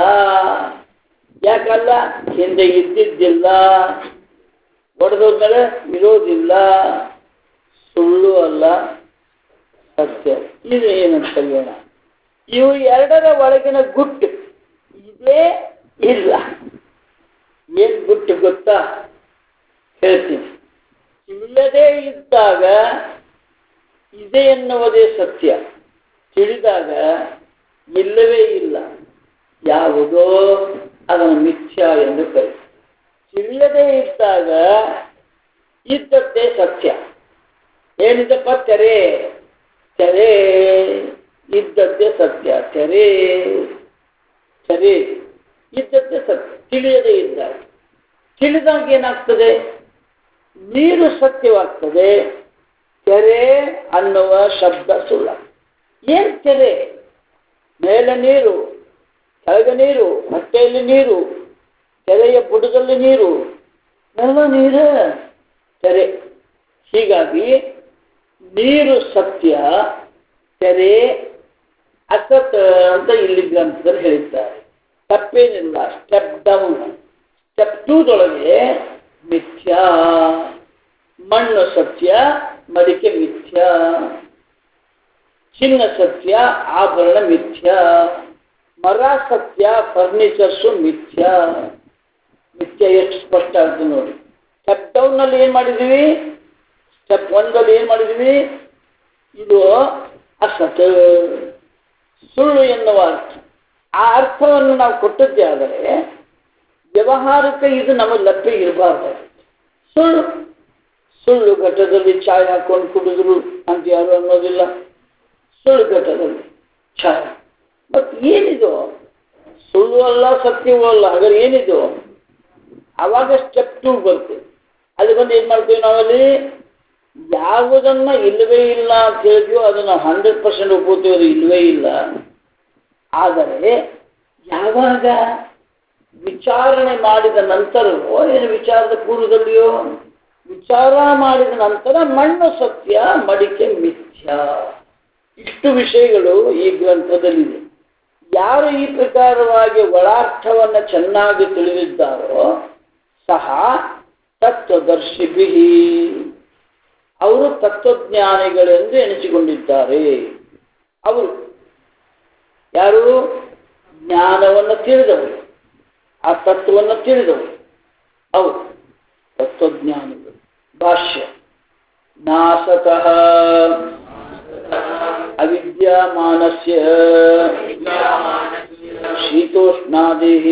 ಯಾಕಲ್ಲ? ಹಿಂದೆ ಇದ್ದಿದ್ದಿಲ್ಲ, ಒಡೆದೋದ್ಮೇಲೆ ಇರೋದಿಲ್ಲ. ಸುಳ್ಳು ಅಲ್ಲ, ಸತ್ಯ. ಇದು ಏನಂತ ಕಲಿಯೋಣ? ಇವು ಎರಡರ ಒಳಗಿನ ಗುಟ್ಟು ಇದೇ ಇಲ್ಲ. ಏನ್ ಗುಟ್ಟು ಗೊತ್ತಾ? ಹೇಳ್ತೀನಿ. ಇಲ್ಲದೇ ಇದ್ದಾಗ ಇದೆ ಎನ್ನುವುದೇ ಸತ್ಯ, ತಿಳಿದಾಗ ಇಲ್ಲವೇ ಇಲ್ಲ ಯಾವುದೋ ಅದನ್ನು ಮಿಥ್ಯ ಎಂದು ಕರೀತಾರೆ. ತಿಳಿಯದೇ ಇದ್ದಾಗ ಇದ್ದದ್ದೇ ಸತ್ಯ. ಏನಿದಪ್ಪ? ತೆರೆ. ತೆರೆ ಇದ್ದದ್ದೇ ಸತ್ಯ. ತೆರೆ ತೆರೆ ಇದ್ದದ್ದೇ ಸತ್ಯ. ತಿಳಿಯದೇ ಇದ್ದಾಗ, ತಿಳಿದಾಗ ಏನಾಗ್ತದೆ? ನೀರು ಸತ್ಯವಾಗ್ತದೆ, ತೆರೆ ಅನ್ನುವ ಶಬ್ದ ಸುಳ್ಳ. ಏನ್ ತೆರೆ? ಮೇಲೆ ನೀರು, ಕೆಳಗೆ ನೀರು, ಹೊಟ್ಟೆಯಲ್ಲಿ ನೀರು, ತೆರೆಯ ಬುಡದಲ್ಲಿ ನೀರು, ಎಲ್ಲ ನೀರು ತೆರೆ. ಹೀಗಾಗಿ ನೀರು ಸತ್ಯ, ತೆರೆ ಅಸತ್ ಅಂತ ಇಲ್ಲಿ ಗ್ರಂಥದಲ್ಲಿ ಹೇಳಿದ್ದಾರೆ. ತಪ್ಪೇನಿಲ್ಲ. Step down. ಸ್ಟೆಪ್ 2ದೊಳಗೆ ಮಿಥ್ಯ. ಮಣ್ಣು ಸತ್ಯ, ಮಡಿಕೆ ಮಿಥ್ಯ. ಚಿನ್ನ ಸತ್ಯ, ಆಭರಣ ಮಿಥ್ಯ. ಮರ ಸತ್ಯ, ಫರ್ನಿಚರ್ಸು ಮಿಥ್ಯ. ಮಿಥ್ಯ ಎಷ್ಟು ಸ್ಪಷ್ಟ ಅಂತ ನೋಡಿ. ಸ್ಟೆಪ್ ಡೌನ್ ನಲ್ಲಿ ಏನ್ ಮಾಡಿದೀವಿ? ಸ್ಟೆಪ್ 1ದಲ್ಲಿ ಏನ್ ಮಾಡಿದೀವಿ? ಇದು ಅಸತ್, ಸುಳ್ಳು ಎನ್ನುವ ಅರ್ಥ. ಆ ಅರ್ಥವನ್ನು ನಾವು ಕೊಟ್ಟದ್ದೇ ಆದರೆ ವ್ಯವಹಾರಕ್ಕೆ ಇದು ನಮಗೆ ಲಭ್ಯ ಇರಬಾರ್ದು. ಸುಳ್ಳು ಸುಳ್ಳು ಘಟದಲ್ಲಿ ಚಾಯ್ ಹಾಕೊಂಡು ಕುಡಿದ್ರು ಅಂತ ಯಾರು ಅನ್ನೋದಿಲ್ಲ. ಸುಳ್ಳು ಘಟದಲ್ಲಿ ಚಾಯ್. ಮತ್ತು ಏನಿದು? ಸುಳ್ಳು ಅಲ್ಲ, ಸತ್ಯವೂ ಅಲ್ಲ. ಹಾಗಾದ್ರೆ ಏನಿದು? ಆವಾಗ ಸ್ಟೆಪ್ 2 ಬರ್ತದೆ. ಅಲ್ಲಿ ಬಂದು ಏನು ಮಾಡ್ತೀವಿ ನಾವಲ್ಲಿ? ಯಾವುದನ್ನ ಇಲ್ಲವೇ ಇಲ್ಲ ಅಂತ ಹೇಳಿದ್ವಿ ಅದನ್ನು 100% ಒಪ್ಪುತ್ತೀವಿ, ಅದು ಇಲ್ಲವೇ ಇಲ್ಲ. ಆದರೆ ಯಾವಾಗ ವಿಚಾರಣೆ ಮಾಡಿದ ನಂತರವೋ, ಏನು ವಿಚಾರದ ಪೂರ್ವದಲ್ಲಿಯೋ, ವಿಚಾರ ಮಾಡಿದ ನಂತರ ಮಣ್ಣು ಸತ್ಯ, ಮಡಿಕೆ ಮಿಥ್ಯ. ಇಷ್ಟು ವಿಷಯಗಳು ಈ ಗ್ರಂಥದಲ್ಲಿದೆ. ಯಾರು ಈ ಪ್ರಕಾರವಾಗಿ ಒಳಾರ್ಥವನ್ನು ಚೆನ್ನಾಗಿ ತಿಳಿದಿದ್ದಾರೋ ಸಹ ತತ್ವದರ್ಶಿಭಿ ಅವರು ತತ್ವಜ್ಞಾನಿಗಳೆಂದು ಎನಿಸಿಕೊಂಡಿದ್ದಾರೆ. ಅವರು ಯಾರು? ಜ್ಞಾನವನ್ನು ತಿಳಿದವರು, ಆ ತತ್ವವನ್ನು ತಿಳಿದವರು ಅವರು ತತ್ವಜ್ಞಾನಿಗಳು. ಭಾಷ್ಯ: ನಾಸತಃ ಅವಿದ್ಯಮಾನಸ್ಯ ಶೀತೋಷ್ಣಾದಿಃ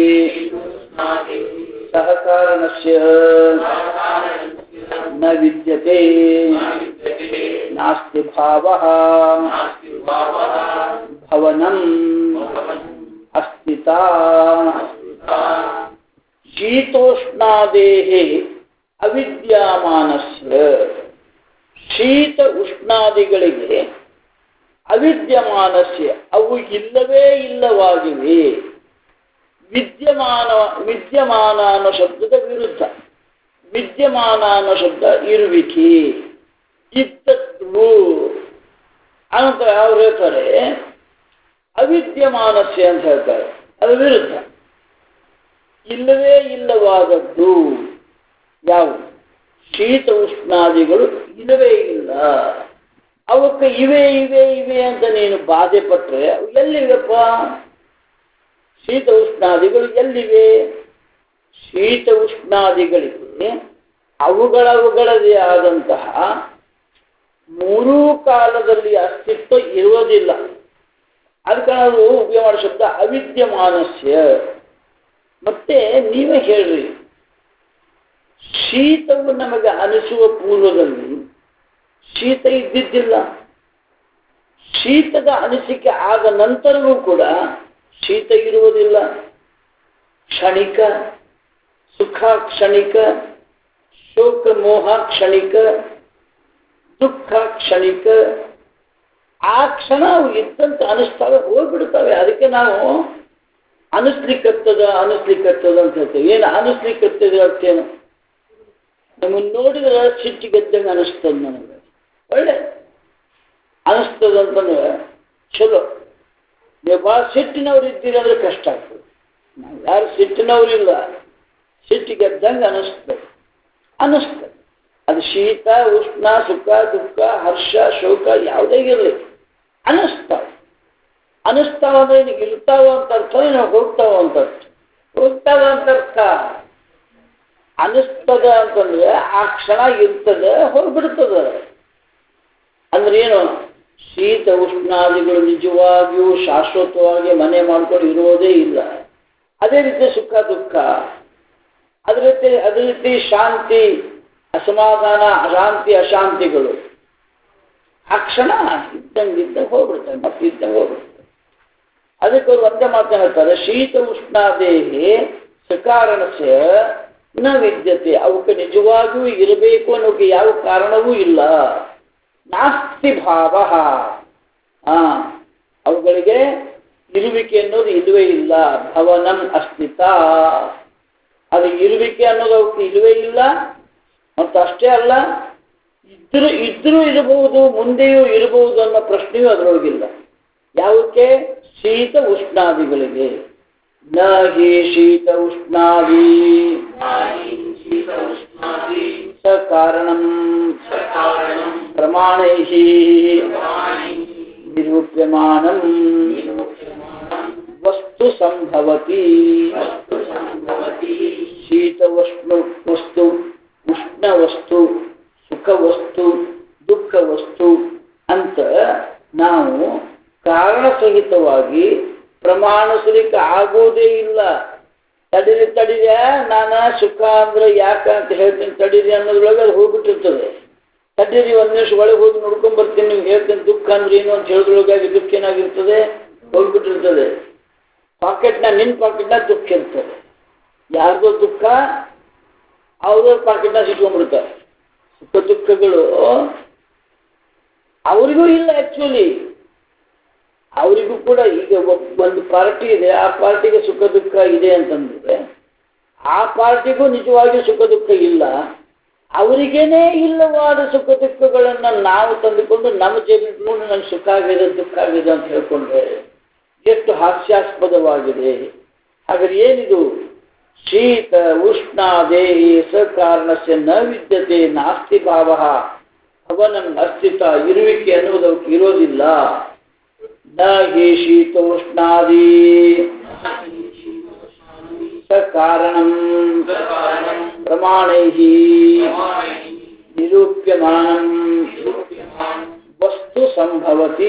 ಸಹಕಾರಣಸ್ಯ ನ ವಿದ್ಯತೆ ನಾಸ್ತಿ ಭಾವಃ ಭವನಂ ಅಸ್ತಿತಾ. ಶೀತೋಷ್ಣಾದೇಃ ಅವಿದ್ಯಮಾನಸ್ಯ, ಶೀತ ಉಷ್ಣಾದಿಗಳಿಗೆ ಅವಿದ್ಯಮಾನಸ್ಯ ಅವು ಇಲ್ಲವೇ ಇಲ್ಲವಾಗಿವೆ. ವಿದ್ಯಮಾನ ಅನ್ನೋ ಶಬ್ದದ ವಿರುದ್ಧ. ವಿದ್ಯಮಾನ ಅನ್ನೋ ಶಬ್ದ ಇರುವಿಕೆ, ಇದ್ದದ್ದು ಅಂತ ಅವ್ರು ಹೇಳ್ತಾರೆ. ಅವಿದ್ಯಮಾನಸ್ಯ ಅಂತ ಹೇಳ್ತಾರೆ, ಅದು ವಿರುದ್ಧ. ಇಲ್ಲವೇ ಇಲ್ಲವಾದದ್ದು ಯಾವುದು? ಶೀತ ಉಷ್ಣಾದಿಗಳು ಇಲ್ಲವೇ ಇಲ್ಲ. ಅವಕ್ಕೆ ಇವೆ ಇವೆ ಇವೆ ಅಂತ ನೀನು ಬಾಧೆ ಪಟ್ಟರೆ ಅವು ಎಲ್ಲಿವೆಪ್ಪ? ಶೀತ ಉಷ್ಣಾದಿಗಳು ಎಲ್ಲಿವೆ? ಶೀತ ಉಷ್ಣಾದಿಗಳಿಗೆ ಅವುಗಳದೇ ಆದಂತಹ ಮೂರೂ ಕಾಲದಲ್ಲಿ ಅಸ್ತಿತ್ವ ಇರುವುದಿಲ್ಲ. ಅದಕ್ಕೆ ನಾವು ಉಪಯೋಗ ಮಾಡೋ ಶಬ್ದ ಅವಿದ್ಯಮಾನಸ್ಯ. ಮತ್ತೆ ನೀವೇ ಹೇಳ್ರಿ, ಶೀತವು ನಮಗೆ ಅನಿಸುವ ಪೂರ್ವದಲ್ಲಿ ಶೀತ ಇದ್ದಿದ್ದಿಲ್ಲ. ಶೀತದ ಅನಿಸಿಕೆ ಆದ ನಂತರವೂ ಕೂಡ ಶೀತ ಇರುವುದಿಲ್ಲ. ಕ್ಷಣಿಕ ಸುಖ, ಕ್ಷಣಿಕ ಶೋಕ ಮೋಹ, ಕ್ಷಣಿಕ ದುಃಖ, ಕ್ಷಣಿಕ. ಆ ಕ್ಷಣ ಅವು ಇದ್ದಂತೆ ಅನಿಸ್ತವೆ, ಹೋಗ್ಬಿಡ್ತವೆ. ಅದಕ್ಕೆ ನಾವು ಅನಿಸ್ಲಿಕ್ಕತ್ತದ ಅಂತ ಹೇಳ್ತೇವೆ. ಏನು ಅನಿಸ್ಲಿಕ್ಕತ್ತದ ಅರ್ಥೇನು? ನಮ್ಮನ್ನು ನೋಡಿದ್ರೆ ಸಿಟ್ಟಿಗೆದ್ದಂಗೆ ಅನಿಸ್ತದೆ, ನನಗೆ ಒಳ್ಳೆ ಅನಿಸ್ತದಂತಂದ್ರೆ ಚಲೋ. ನೀವು ಭಾಳ ಸಿಟ್ಟಿನವ್ರು ಇದ್ದೀರಿ ಅಂದ್ರೆ ಕಷ್ಟ ಆಗ್ತದೆ. ನಾವು ಯಾರು ಸಿಟ್ಟಿನವ್ರಿಲ್ಲ, ಸಿಟ್ಟಿಗೆದ್ದಂಗೆ ಅನಿಸ್ತದೆ. ಅದು ಶೀತ ಉಷ್ಣ ಸುಖ ದುಃಖ ಹರ್ಷ ಶೋಕ ಯಾವುದೇ ಇರಲಿ ಅನಿಸ್ತಾವೆ. ಅಂದ್ರೆ ನಿನಗೆ ಇರ್ತಾವ ಅಂತ ಅರ್ಥ, ನಾವು ಹೋಗ್ತಾವ ಅಂತ ಅರ್ಥ. ಹೋಗ್ತಾವ ಅಂತ ಅರ್ಥ. ಅನಿಸ್ತದ ಅಂತಂದ್ರೆ ಆ ಕ್ಷಣ ಇರ್ತದೆ, ಹೋಗ್ಬಿಡ್ತದೆ. ಅಂದ್ರೆ ಏನು? ಶೀತ ಉಷ್ಣಾದಿಗಳು ನಿಜವಾಗಿಯೂ ಶಾಶ್ವತವಾಗಿ ಮನೆ ಮಾಡ್ಕೊಂಡು ಇರೋದೇ ಇಲ್ಲ. ಅದೇ ರೀತಿ ಸುಖ ದುಃಖ, ಅದೇ ರೀತಿ ಶಾಂತಿ ಅಸಮಾಧಾನ, ಅಶಾಂತಿ ಅಶಾಂತಿಗಳು ಆ ಕ್ಷಣ ಇದ್ದಂಗೆ ಹೋಗ್ಬಿಡ್ತಾರೆ, ಮತ್ತೆ ಇದ್ದಂಗೆ ಹೋಗ್ಬಿಡ್ತಾರೆ. ಅದಕ್ಕೆ ಅವರು ಒಂದೇ ಮಾತನ್ನ ಹೇಳ್ತಾರೆ, ಶೀತ ಉಷ್ಣಾದೇಹಿ ಸಕಾರಣಸ್ಯ ನ ವಿದ್ಯತೆ. ಅವಕ್ಕೆ ನಿಜವಾಗಿಯೂ ಇರಬೇಕು ಅನ್ನೋಕೆ ಯಾವ ಕಾರಣವೂ ಇಲ್ಲ. ನಾಸ್ತಿ ಭಾವ, ಅವುಗಳಿಗೆ ಇರುವಿಕೆ ಅನ್ನೋದು ಇಲ್ಲವೇ ಇಲ್ಲ. ಭವನಂ ಅಸ್ತಿತ, ಅದು ಇರುವಿಕೆ ಅನ್ನೋದು ಅವಕ್ಕೆ ಇಲ್ಲವೇ ಇಲ್ಲ. ಮತ್ತು ಅಷ್ಟೇ ಅಲ್ಲ, ಇದ್ರೂ ಇರಬಹುದು, ಮುಂದೆಯೂ ಇರಬಹುದು ಅನ್ನೋ ಪ್ರಶ್ನೆಯೂ ಅದರೊಳಗಿಲ್ಲ. ಯಾವುಕ್ಕೆ? ಶೀತ ಉಷ್ಣಾದಿಗಳಿಗೆ. ನ ಹಿ ಶೀತ ಉಷ್ಣಾದಿ ಸ ಕಾರಣಂ ಪ್ರಮಾಣೈಃ ನಿರೂಪ್ಯಮಾನಂ ವಸ್ತು ಸಂಭವತಿ. ಶೀತ ವಸ್ತು, ಉಷ್ಣ ವಸ್ತು, ಸುಖ ವಸ್ತು, ದುಃಖ ವಸ್ತು ಅಂತ ನಾವು ಕಾರಣ ಸಹಿತವಾಗಿ ಪ್ರಮಾಣಿಸಲಿಕ್ಕೆ ಆಗೋದೇ ಇಲ್ಲ. ತಡೀರಿ ನಾನು ಸುಖ ಅಂದ್ರೆ ಯಾಕೆ ಅಂತ ಹೇಳ್ತೀನಿ, ತಡೀರಿ ಅನ್ನೋದ್ರೊಳಗೆ ಅದು ಹೋಗ್ಬಿಟ್ಟಿರ್ತದೆ. ತಡೀರಿ ಒಂದು ನಿಮಿಷ ಒಳಗೆ ಹೋಗಿ ನೋಡ್ಕೊಂಡ್ ಬರ್ತೀನಿ, ನೀವು ಹೇಳ್ತೀನಿ ದುಃಖ ಅಂದ್ರೆ ಏನು ಅಂತ ಹೇಳಿದ್ರೊಳಗಾಗಿ ದುಃಖ ಏನಾಗಿರ್ತದೆ, ಹೋಗ್ಬಿಟ್ಟಿರ್ತದೆ. ನಿನ್ನ ಪಾಕೆಟ್ನ ದುಃಖ ಇರ್ತದೆ. ಯಾರ್ದೋ ದುಃಖ ಅವ್ರ ಪಾಕೆಟ್ನ ಸಿಟ್ಕೊಂಡ್ಬಿಡ್ತಾರೆ. ಸುಖ ದುಃಖಗಳು ಅವರಿಗೂ ಇಲ್ಲ. ಆಕ್ಚುಲಿ ಅವರಿಗೂ ಕೂಡ ಈಗ ಒಂದು ಪಾರ್ಟಿ ಇದೆ, ಆ ಪಾರ್ಟಿಗೆ ಸುಖ ದುಃಖ ಇದೆ ಅಂತಂದ್ರೆ ಆ ಪಾರ್ಟಿಗೂ ನಿಜವಾಗಿ ಸುಖ ದುಃಖ ಇಲ್ಲ. ಅವರಿಗೇನೇ ಇಲ್ಲವಾದ ಸುಖ ದುಃಖಗಳನ್ನು ನಾವು ತಂದುಕೊಂಡು ನಮ್ಮ ಜೀವನ ನನಗೆ ಸುಖ ಆಗಿದೆ ದುಃಖ ಆಗಿದೆ ಅಂತ ಹೇಳ್ಕೊಂಡ್ರೆ ಎಷ್ಟು ಹಾಸ್ಯಾಸ್ಪದವಾಗಿದೆ. ಹಾಗಾದ್ರೆ ಏನಿದು? ಶೀತ ಉಷ್ಣ ದೇಹಿ ಸಕಾರಣಸ್ಯ ನ ವಿದ್ಯತೆ ನಾಸ್ತಿ ಭಾವ ಅವನಂ ಅಸ್ತಿತ್ವ ಇರುವಿಕೆ ಅನ್ನುವುದು ಅವಕ್ಕೆ ಇರೋದಿಲ್ಲ. ನ ಹಿ ಶೀತ ಉಷ್ಣಾದಿ ಸಕಾರಣಂ ಪ್ರಮಾಣೈಃ ನಿರೂಪ್ಯಮಾನಂ ವಸ್ತು ಸಂಭವತಿ.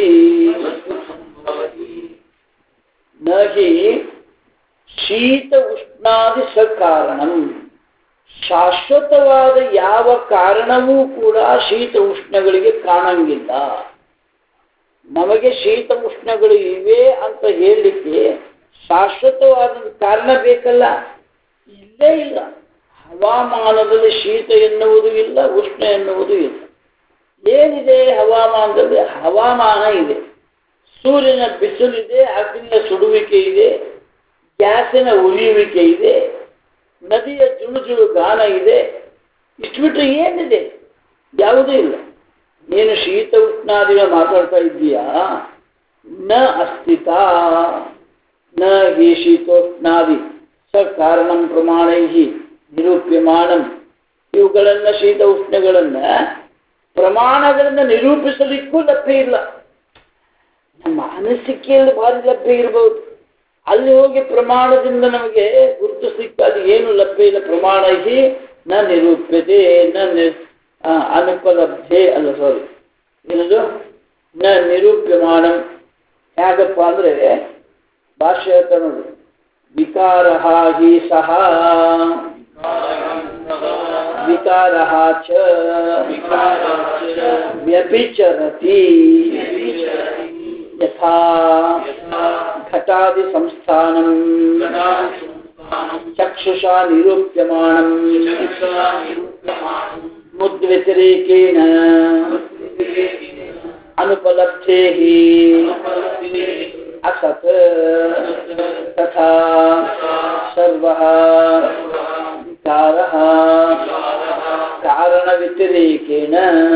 ನ ಹಿ ಶೀತ ಉಷ್ಣಾದಿ ಸಕಾರಣಂ, ಶಾಶ್ವತವಾದ ಯಾವ ಕಾರಣವೂ ಕೂಡ ಶೀತ ಉಷ್ಣಗಳಿಗೆ ಕಾಣಂಗಿಲ್ಲ. ನಮಗೆ ಶೀತ ಉಷ್ಣಗಳು ಇವೆ ಅಂತ ಹೇಳಲಿಕ್ಕೆ ಶಾಶ್ವತವಾದ ಕಾರಣ ಬೇಕಲ್ಲ, ಇಲ್ಲೇ ಇಲ್ಲ. ಹವಾಮಾನದಲ್ಲಿ ಶೀತ ಎನ್ನುವುದು ಇಲ್ಲ, ಉಷ್ಣ ಎನ್ನುವುದು ಇಲ್ಲ. ಏನಿದೆ ಹವಾಮಾನದಲ್ಲಿ? ಹವಾಮಾನ ಇದೆ, ಸೂರ್ಯನ ಬಿಸಿಲಿದೆ, ಅಗ್ನಿಯ ಸುಡುವಿಕೆ ಇದೆ, ಗ್ಯಾಸಿನ ಉರಿಯುವಿಕೆ ಇದೆ, ನದಿಯ ಜುಳುಜುಳು ಗಾನ ಇದೆ. ಇಷ್ಟು ಬಿಟ್ಟರೆ ಏನಿದೆ? ಯಾವುದೂ ಇಲ್ಲ. ನೀನು ಶೀತ ಉಷ್ಣಾದಿಗಳು ಮಾತಾಡ್ತಾ ಇದ್ದೀಯಾ? ನ ಅಸ್ತಿತ ನ ಹಿ ಶೀತೋಷ್ಣಾದಿ ಸಕಾರಣಂ ಪ್ರಮಾಣೈಹಿ ನಿರೂಪ್ಯಮಾನಂ. ಇವುಗಳನ್ನ ಶೀತ ಉಷ್ಣಗಳನ್ನ ಪ್ರಮಾಣಗಳನ್ನ ನಿರೂಪಿಸಲಿಕ್ಕೂ ಲಭ್ಯ ಇಲ್ಲ. ನಮ್ಮ ಅನಿಸಿಕೆಯಲ್ಲಿ ಭಾರಿ ಲಭ್ಯ ಇರಬಹುದು, ಅಲ್ಲಿ ಹೋಗಿ ಪ್ರಮಾಣದಿಂದ ನಮಗೆ ಗುರುತಿಸಲಿಕ್ಕೆ ಅದು ಏನು ಲಭ್ಯ ಇಲ್ಲ. ಪ್ರಮಾಣೈಹಿ ನ ನಿರೂಪ್ಯತೆ ನ ಅನುಪಲಬ್ಧೆ ಅಲ್ಲ, ಸಾರಿ, ಏನದು ನ ನಿರೂಪ್ಯಮಾನಂ. ಹೇಗಪ್ಪ ಅಂದ್ರೆ ಭಾಷೆ ಹೇಳ್ತಾ ನೋಡಿ, ವಿಕಾರ ಹಿ ಸಹ ವಿಕಾರ ಚ ವ್ಯಭಿಚರತಿ ಯಥಾ ಘಟಾದಿ ಸಂಸ್ಥಾನಂ ಚಕ್ಷುಷಾ ನಿರೂಪ್ಯಮಾನಂ ಮುದ್ವ್ಯತಿರೇಕೇನ ಅನುಪಲಬ್ಧೇಃ ಅಸತ್ ತಥಾ ಸರ್ವಃ ವಿಕಾರಃ ಕಾರಣವ್ಯತಿರೇಕೇನ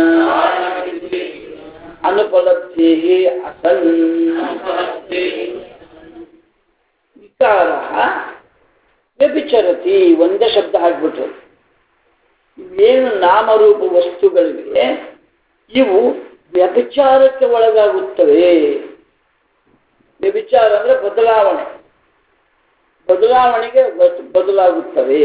ಅನುಪಲಬ್ಧೇಃ ಅಸನ್. ವಿಕಾರಃ ವ್ಯಭಿಚರತಿ, ಒಂದೇ ಶಬ್ದ ಹಾಕ್ಬಿಟ್ರು. ಏನು ನಾಮರೂಪ ವಸ್ತುಗಳಿವೆ ಇವು ವ್ಯಭಿಚಾರಕ್ಕೆ ಒಳಗಾಗುತ್ತವೆ. ವ್ಯಭಿಚಾರ ಅಂದ್ರೆ ಬದಲಾವಣೆ, ಬದಲಾವಣೆಗೆ ಬದಲಾಗುತ್ತವೆ.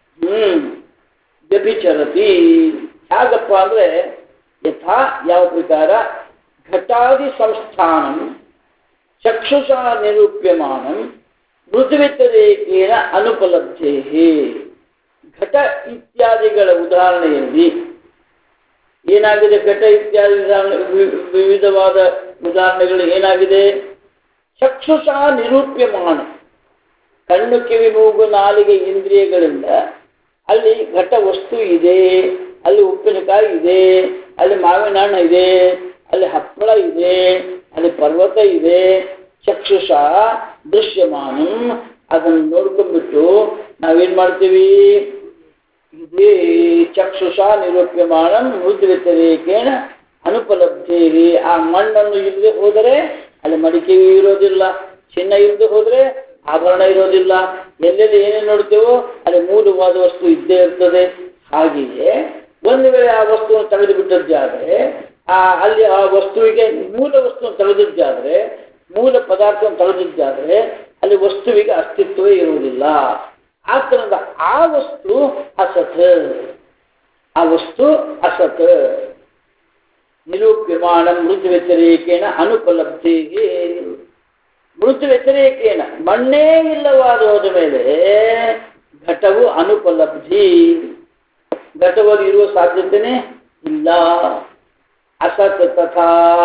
ವ್ಯಭಿಚರತಿ ಹೇಗಪ್ಪ ಅಂದ್ರೆ ಯಥಾ ಯಾವ ಪ್ರಕಾರ ಘಟಾದಿ ಸಂಸ್ಥಾನಂ ಚಕ್ಷುಷಾ ನಿರೂಪ್ಯಮಾನಂ ಮೃದುವಿತರೇಕೇನ ಅನುಪಲಬ್ಧೇಹಿ. ಘಟ ಇತ್ಯಾದಿಗಳ ಉದಾಹರಣೆಯಲ್ಲಿ ಏನಾಗಿದೆ? ಘಟ ಇತ್ಯಾದಿ ವಿವಿಧವಾದ ಉದಾಹರಣೆಗಳು ಏನಾಗಿದೆ? ಚಕ್ಷುಷಾ ನಿರೂಪ್ಯಮಾನ, ಕಣ್ಣು ಕಿವಿ ಮೂಗು ನಾಲಿಗೆ ಇಂದ್ರಿಯಗಳಿಂದ ಅಲ್ಲಿ ಘಟ ವಸ್ತು ಇದೆ, ಅಲ್ಲಿ ಉಪ್ಪಿನಕಾಯಿ ಇದೆ, ಅಲ್ಲಿ ಮಾವಿನ ಹಣ್ಣು ಇದೆ, ಅಲ್ಲಿ ಹಪ್ಪಳ ಇದೆ, ಅಲ್ಲಿ ಪರ್ವತ ಇದೆ. ಚಕ್ಷುಷಾ ದೃಶ್ಯಮಾನ, ಅದನ್ನು ನೋಡ್ಕೊಂಡ್ಬಿಟ್ಟು ನಾವೇನ್ ಮಾಡ್ತೀವಿ? ಇದೇ ಚಕ್ಷುಷಾ ನಿರೂಪ್ಯಮಾನ ಮುದ್ವ್ಯತಿರೇಕೇಣ ಅನುಪಲಬ್ಧೇಹಿ. ಆ ಮಣ್ಣನ್ನು ಇಲ್ಲದೆ ಹೋದರೆ ಅಲ್ಲಿ ಮಡಿಕೆ ಇರೋದಿಲ್ಲ, ಚಿನ್ನ ಇಲ್ಲದೆ ಹೋದ್ರೆ ಆಭರಣ ಇರೋದಿಲ್ಲ. ಎಲ್ಲೆಲ್ಲಿ ಏನೇನು ನೋಡ್ತೇವೋ ಅಲ್ಲಿ ಮೂಲವಾದ ವಸ್ತು ಇದ್ದೇ ಇರ್ತದೆ. ಹಾಗೆಯೇ ಒಂದು ವೇಳೆ ಆ ವಸ್ತುವನ್ನು ತೆಗೆದು ಬಿಟ್ಟದ್ದಾದ್ರೆ ಅಲ್ಲಿ ಆ ವಸ್ತುವಿಗೆ ಮೂಲ ವಸ್ತುವನ್ನು ತೆಗೆದಿದ್ದಾದ್ರೆ, ಮೂಲ ಪದಾರ್ಥವನ್ನು ತೆಗೆದಿದ್ದಾದ್ರೆ ಅಲ್ಲಿ ವಸ್ತುವಿಗೆ ಅಸ್ತಿತ್ವವೇ ಇರುವುದಿಲ್ಲ. ಆದ್ದರಿಂದ ಆ ವಸ್ತು ಅಸತ್, ಆ ವಸ್ತು ಅಸತ್. ನಿರೂಪ್ಯಮಾನ ಮೃದು ವ್ಯತಿರೇಕೇಣ ಅನುಪಲಬ್ಧೇಹಿ. ಮೃದು ವ್ಯತಿರೇಕೇಣ ಮಣ್ಣೇ ಇಲ್ಲವಾದ ಹೋದ ಮೇಲೆ ಘಟವು ಅನುಪಲಬ್ಧಿ, ಘಟವಾಗಿ ಇರುವ ಸಾಧ್ಯತೆನೇ ಇಲ್ಲ. ಅಸತ್ ತಥಾ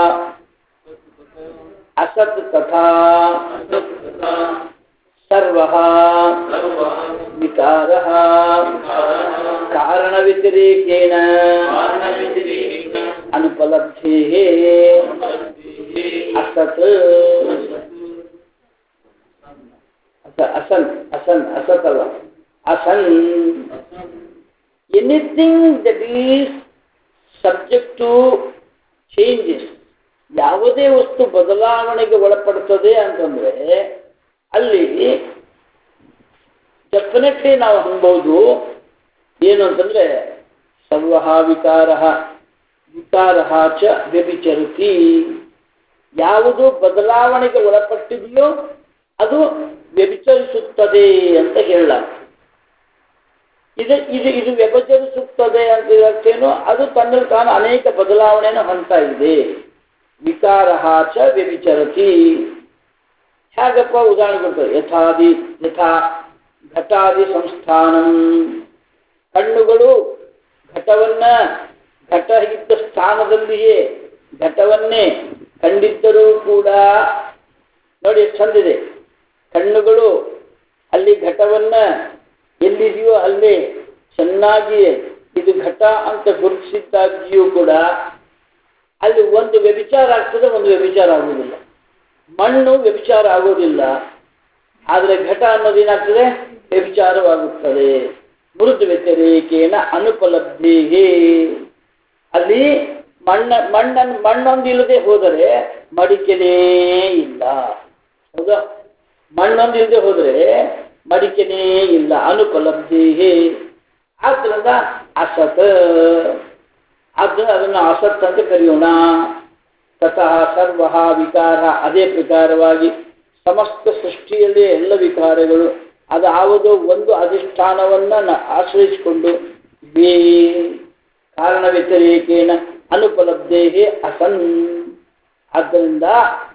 ಅಸತ್ ತಥಾ ಸರ್ವಃ ವಿಕಾರಃ ಕಾರಣ ವ್ಯತಿರೇಕೇಣ ಅನುಪಲಬ್ಧೇಃ ಅಸತ್. ಅಸನ್ ಅಸನ್ ಅಸತ್ ಅಲ್ಲ, Ahsan. Anything that is subject to changes, ಯಾವುದೇ ವಸ್ತು ಬದಲಾವಣೆಗೆ ಒಳಪಡುತ್ತದೆ ಅಂತಂದ್ರೆ ಅಲ್ಲಿ ಡೆಫಿನೆಟ್ಲಿ ನಾವು ಅನ್ಬಹುದು ಏನು ಅಂತಂದ್ರೆ ಸರ್ವಃ ವಿಕಾರಃ ವಿಕಾರಃ ಚ ವ್ಯಭಿಚರತಿ. ಯಾವುದು ಬದಲಾವಣೆಗೆ ಒಳಪಟ್ಟಿದೆಯೋ ಅದು ವ್ಯಭಿಚರಿಸುತ್ತದೆ ಅಂತ ಹೇಳಲಾಗ್ತದೆ. ಇದು ವ್ಯಭಿಚರಿಸುತ್ತದೆ ಅಂತ ಹೇಳೋಕ್ಕೇನು, ಅದು ತನ್ನಲ್ಲಿ ತಾನು ಅನೇಕ ಬದಲಾವಣೆಯನ್ನು ಹೊಂದ್ತಾ ಇದೆ. ವಿಕಾರಃ ಚ ವ್ಯಭಿಚರತಿ. ಹೇಗಪ್ಪ ಉದಾಹರಣೆ ಕೊಡ್ತಾರೆ? ಯಥಾ ಘಟಾದಿ ಸಂಸ್ಥಾನಂ. ಕಣ್ಣುಗಳು ಘಟ ಇದ್ದ ಸ್ಥಾನದಲ್ಲಿಯೇ ಘಟವನ್ನೇ ಕಂಡಿದ್ದರೂ ಕೂಡ ನೋಡಿ ಎಷ್ಟು ಚಂದಿದೆ. ಕಣ್ಣುಗಳು ಅಲ್ಲಿ ಘಟವನ್ನ ಎಲ್ಲಿದೆಯೋ ಅಲ್ಲೇ ಚೆನ್ನಾಗಿಯೇ ಇದು ಘಟ ಅಂತ ಗುರುತಿಸಿದ್ದಾಗಿಯೂ ಕೂಡ ಅಲ್ಲಿ ಒಂದು ವ್ಯಭಿಚಾರ ಆಗ್ತದೆ, ಒಂದು ವ್ಯಭಿಚಾರ ಆಗುವುದಿಲ್ಲ. ಮಣ್ಣು ವ್ಯಭಿಚಾರ ಆಗೋದಿಲ್ಲ, ಆದರೆ ಘಟ ಅನ್ನೋದೇನಾಗ್ತದೆ, ವ್ಯಭಿಚಾರವಾಗುತ್ತದೆ. ಮೃದು ವ್ಯತಿರೇಕೇನ ಅನುಪಲಬ್ಧಿಗೆ. ಅಲ್ಲಿ ಮಣ್ಣೊಂದಿಲ್ಲದೆ ಹೋದರೆ ಮಡಿಕೆನೇ ಇಲ್ಲ. ಹೌದಾ? ಮಣ್ಣೊಂದಿಲ್ಲದೆ ಹೋದರೆ ಮಡಿಕೆನೇ ಇಲ್ಲ. ಅನುಪಲಬ್ಧಿಗೆ. ಆದ್ದರಿಂದ ಅಸತ್, ಅದನ್ನು ಅಸತ್ ಅಂತ ಕರೆಯೋಣ. ತತಃ ಸರ್ವ ವಿಕಾರ. ಅದೇ ಪ್ರಕಾರವಾಗಿ ಸಮಸ್ತ ಸೃಷ್ಟಿಯಲ್ಲಿ ಎಲ್ಲ ವಿಕಾರಗಳು ಅದು ಯಾವುದೋ ಒಂದು ಅಧಿಷ್ಠಾನವನ್ನ ಆಶ್ರಯಿಸಿಕೊಂಡು ಕಾರಣ ವ್ಯತಿರೇಕೇನ ಅನುಪಲಬ್ಧೇ ಅಸನ್. ಆದ್ದರಿಂದ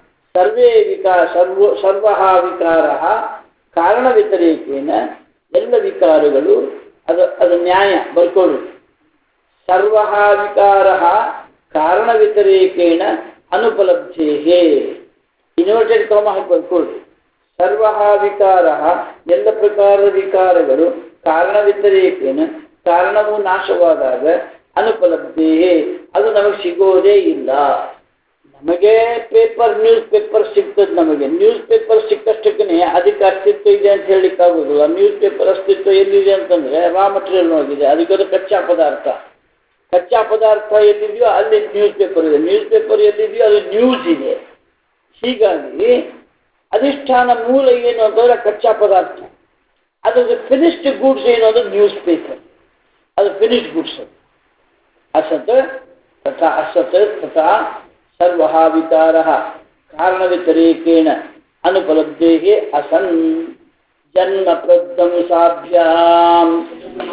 ಸರ್ವ ವಿಕಾರ ಕಾರಣ ವ್ಯತಿರೇಕೇನ ಎಲ್ಲ ವಿಕಾರಗಳು ಅದು ನ್ಯಾಯ ಬರ್ಕೊಳ್ಳಿ. ಸರ್ವ ವಿಕಾರ ಕಾರಣ ವ್ಯತಿರೇಕೇನ ಅನುಪಲಬ್ಧೇ. ಇನ್ವರ್ಟೆಡ್ ಕಾಮ ಹಾಕಿ ಬರ್ಕೊಳ್ಳಿ. ಸರ್ವ ವಿಕಾರ ಎಲ್ಲ ಪ್ರಕಾರದ ವಿಕಾರಗಳು ಕಾರಣ ವ್ಯತಿರೇಕೇನ ಕಾರಣವು ನಾಶವಾದಾಗ ಅನುಪಲಬ್ಧಿ ಅದು ನಮಗೆ ಸಿಗೋದೇ ಇಲ್ಲ. ನಮಗೆ ನ್ಯೂಸ್ ಪೇಪರ್ ಸಿಗ್ತದೆ. ನಮಗೆ ನ್ಯೂಸ್ ಪೇಪರ್ ಸಿಕ್ಕಷ್ಟಕ್ಕೆ ಅದಕ್ಕೆ ಅಸ್ತಿತ್ವ ಇದೆ ಅಂತ ಹೇಳಲಿಕ್ಕಾಗೋದಿಲ್ಲ. ನ್ಯೂಸ್ ಪೇಪರ್ ಅಸ್ತಿತ್ವ ಎಲ್ಲಿದೆ ಅಂತಂದ್ರೆ ರಾ ಮಟೀರಿಯಲ್ ಹೋಗಿದೆ, ಅದಕ್ಕೆ ಕಚ್ಚಾ ಪದಾರ್ಥ ಎಲ್ಲಿದೆಯೋ ಅಲ್ಲಿ ನ್ಯೂಸ್ ಪೇಪರ್ ಇದೆ, ನ್ಯೂಸ್ ಪೇಪರ್ ಎಲ್ಲಿದೆಯೋ ಅಲ್ಲಿ ನ್ಯೂಸ್ ಇದೆ. ಹೀಗಾಗಿ ಅಧಿಷ್ಠಾನ ಮೂಲ ಏನು ಅಂತಂದ್ರೆ ಕಚ್ಚಾ ಪದಾರ್ಥ. ಅದ್ರ ಫಿನಿಶ್ಡ್ ಗೂಡ್ಸ್ ಏನು ಅಂದ್ರೆ ನ್ಯೂಸ್ ಪೇಪರ್, ಅದು ಫಿನಿಶ್ಡ್ ಗೂಡ್ಸ್. ಅಸತ್ ತಥಾ ಸರ್ವ ವಿಕಾರ ಕಾರಣ ವ್ಯತಿರೇಕೇಣ ಅನುಪಲಬ್ಧೇ ಅಸನ್. ಜನ್ಮ ಪ್ರಧ್ವಂಸಾಭ್ಯಾಂ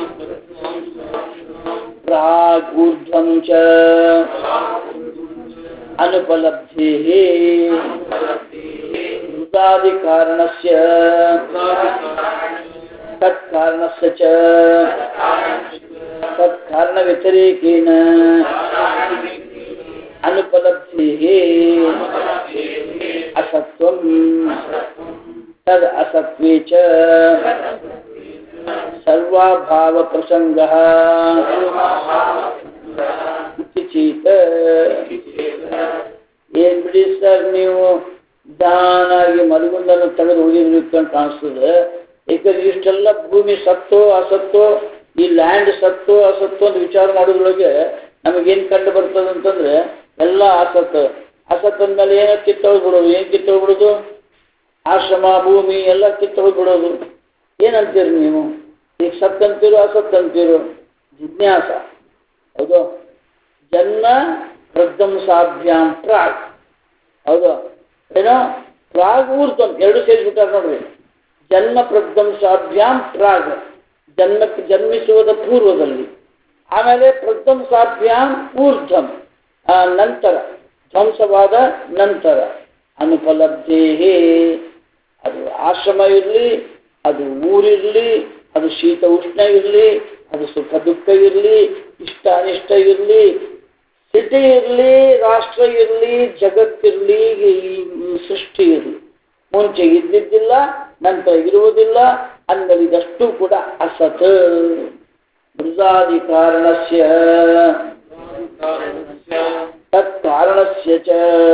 ಪ್ರಾಗ್ ಊರ್ಧ್ವಂ ಚ ಅನುಪಲಬ್ಧೇ ಮೃದಾದಿ ಕಾರಣಸ್ಯ ತತ್ಕಾರಣಸ್ಯ ಚ ತತ್ಕಾರಣ ವ್ಯತಿರೇಕೇನ ಅನುಪಲಬ್ಧೇ ಅಸತ್ವಂ ತದ್ ಅಸತ್ವೇ ಚ ಸರ್ವಾಭಾವ ಪ್ರಸಂಗಃ ಇತಿ ಚೇತ್. ಏನ್ ಬಿಡಿ ಸರ್ ನೀವು ನಿಧಾನಾಗಿ ಮಲಗುಂದನ್ನು ತೆಗೆದು ಹೋಗಿದ್ರು ಅಂತ ಕಾಣಿಸ್ತದೆ. ಯಾಕಂದ್ರೆ ಇಷ್ಟೆಲ್ಲ ಭೂಮಿ ಸತ್ತೋ ಅಸತ್ತೋ, ಈ ಲ್ಯಾಂಡ್ ಸತ್ತೋ ಅಸತ್ತೋ ಅಂತ ವಿಚಾರ ಮಾಡೋದ್ರೊಳಗೆ ನಮಗೇನು ಕಂಡು ಬರ್ತದೆ ಅಂತಂದ್ರೆ ಎಲ್ಲ ಅಸತ್ ಅಂದಮೇಲೆ ಏನೋ ಕಿತ್ತೋಗ್ಬಿಡೋದು. ಏನು ಕಿತ್ತೋಗ್ಬಿಡೋದು? ಆಶ್ರಮ ಭೂಮಿ ಎಲ್ಲ ಕಿತ್ತೋಗ್ಬಿಡೋದು. ಏನಂತೀರಿ ನೀವು? ಈಗ ಸತ್ ಅಂತೀರೋ ಅಸತ್ ಅಂತೀರೋ? ಜಿಜ್ಞಾಸ. ಹೌದು. ಜನ್ಮ ಪ್ರಧ್ವಂಸಾಭ್ಯಾಂ ಪ್ರಾಗ್. ಹೌದು ಏನೋ ಪ್ರಾಗ್ ಊರ್ಧ್ವಂ ಎರಡು ಸೇರಿಸ್ಬಿಟ್ಟಾರೆ ನೋಡ್ರಿ. ಜನ್ಮ ಪ್ರಧ್ವಂಸಾಭ್ಯಾಂ ಪ್ರಾಗ್, ಜನ್ಮಿಸುವುದ ಪೂರ್ವದಲ್ಲಿ, ಆಮೇಲೆ ಪ್ರಧ್ವಂಸಾಭ್ಯಾಂ ಊರ್ಧ್ವಂ ನಂತರ, ಧ್ವಂಸವಾದ ನಂತರ. ಅನುಪಲಬ್ಧೇ. ಅದು ಆಶ್ರಮ ಇರಲಿ, ಅದು ಊರಿರಲಿ, ಅದು ಶೀತ ಉಷ್ಣ ಇರಲಿ, ಅದು ಸುಖ ದುಃಖ ಇರಲಿ, ಇಷ್ಟ ಅನಿಷ್ಟ ಇರಲಿ, ಸಿಟಿ ಇರಲಿ, ರಾಷ್ಟ್ರ ಇರಲಿ, ಜಗತ್ತಿರಲಿ, ಸೃಷ್ಟಿ ಇರಲಿ, ಮುಂಚೆ ಇದ್ದಿದ್ದಿಲ್ಲ, ನಂತರ ಇರುವುದಿಲ್ಲ ಅನ್ನಲಿದಷ್ಟು ಕೂಡ ಅಸತ್. ಮೃದಾದಿ ಕಾರಣಸ್ಯ ತತ್ಕಾರಣಸ್ಯ ಚ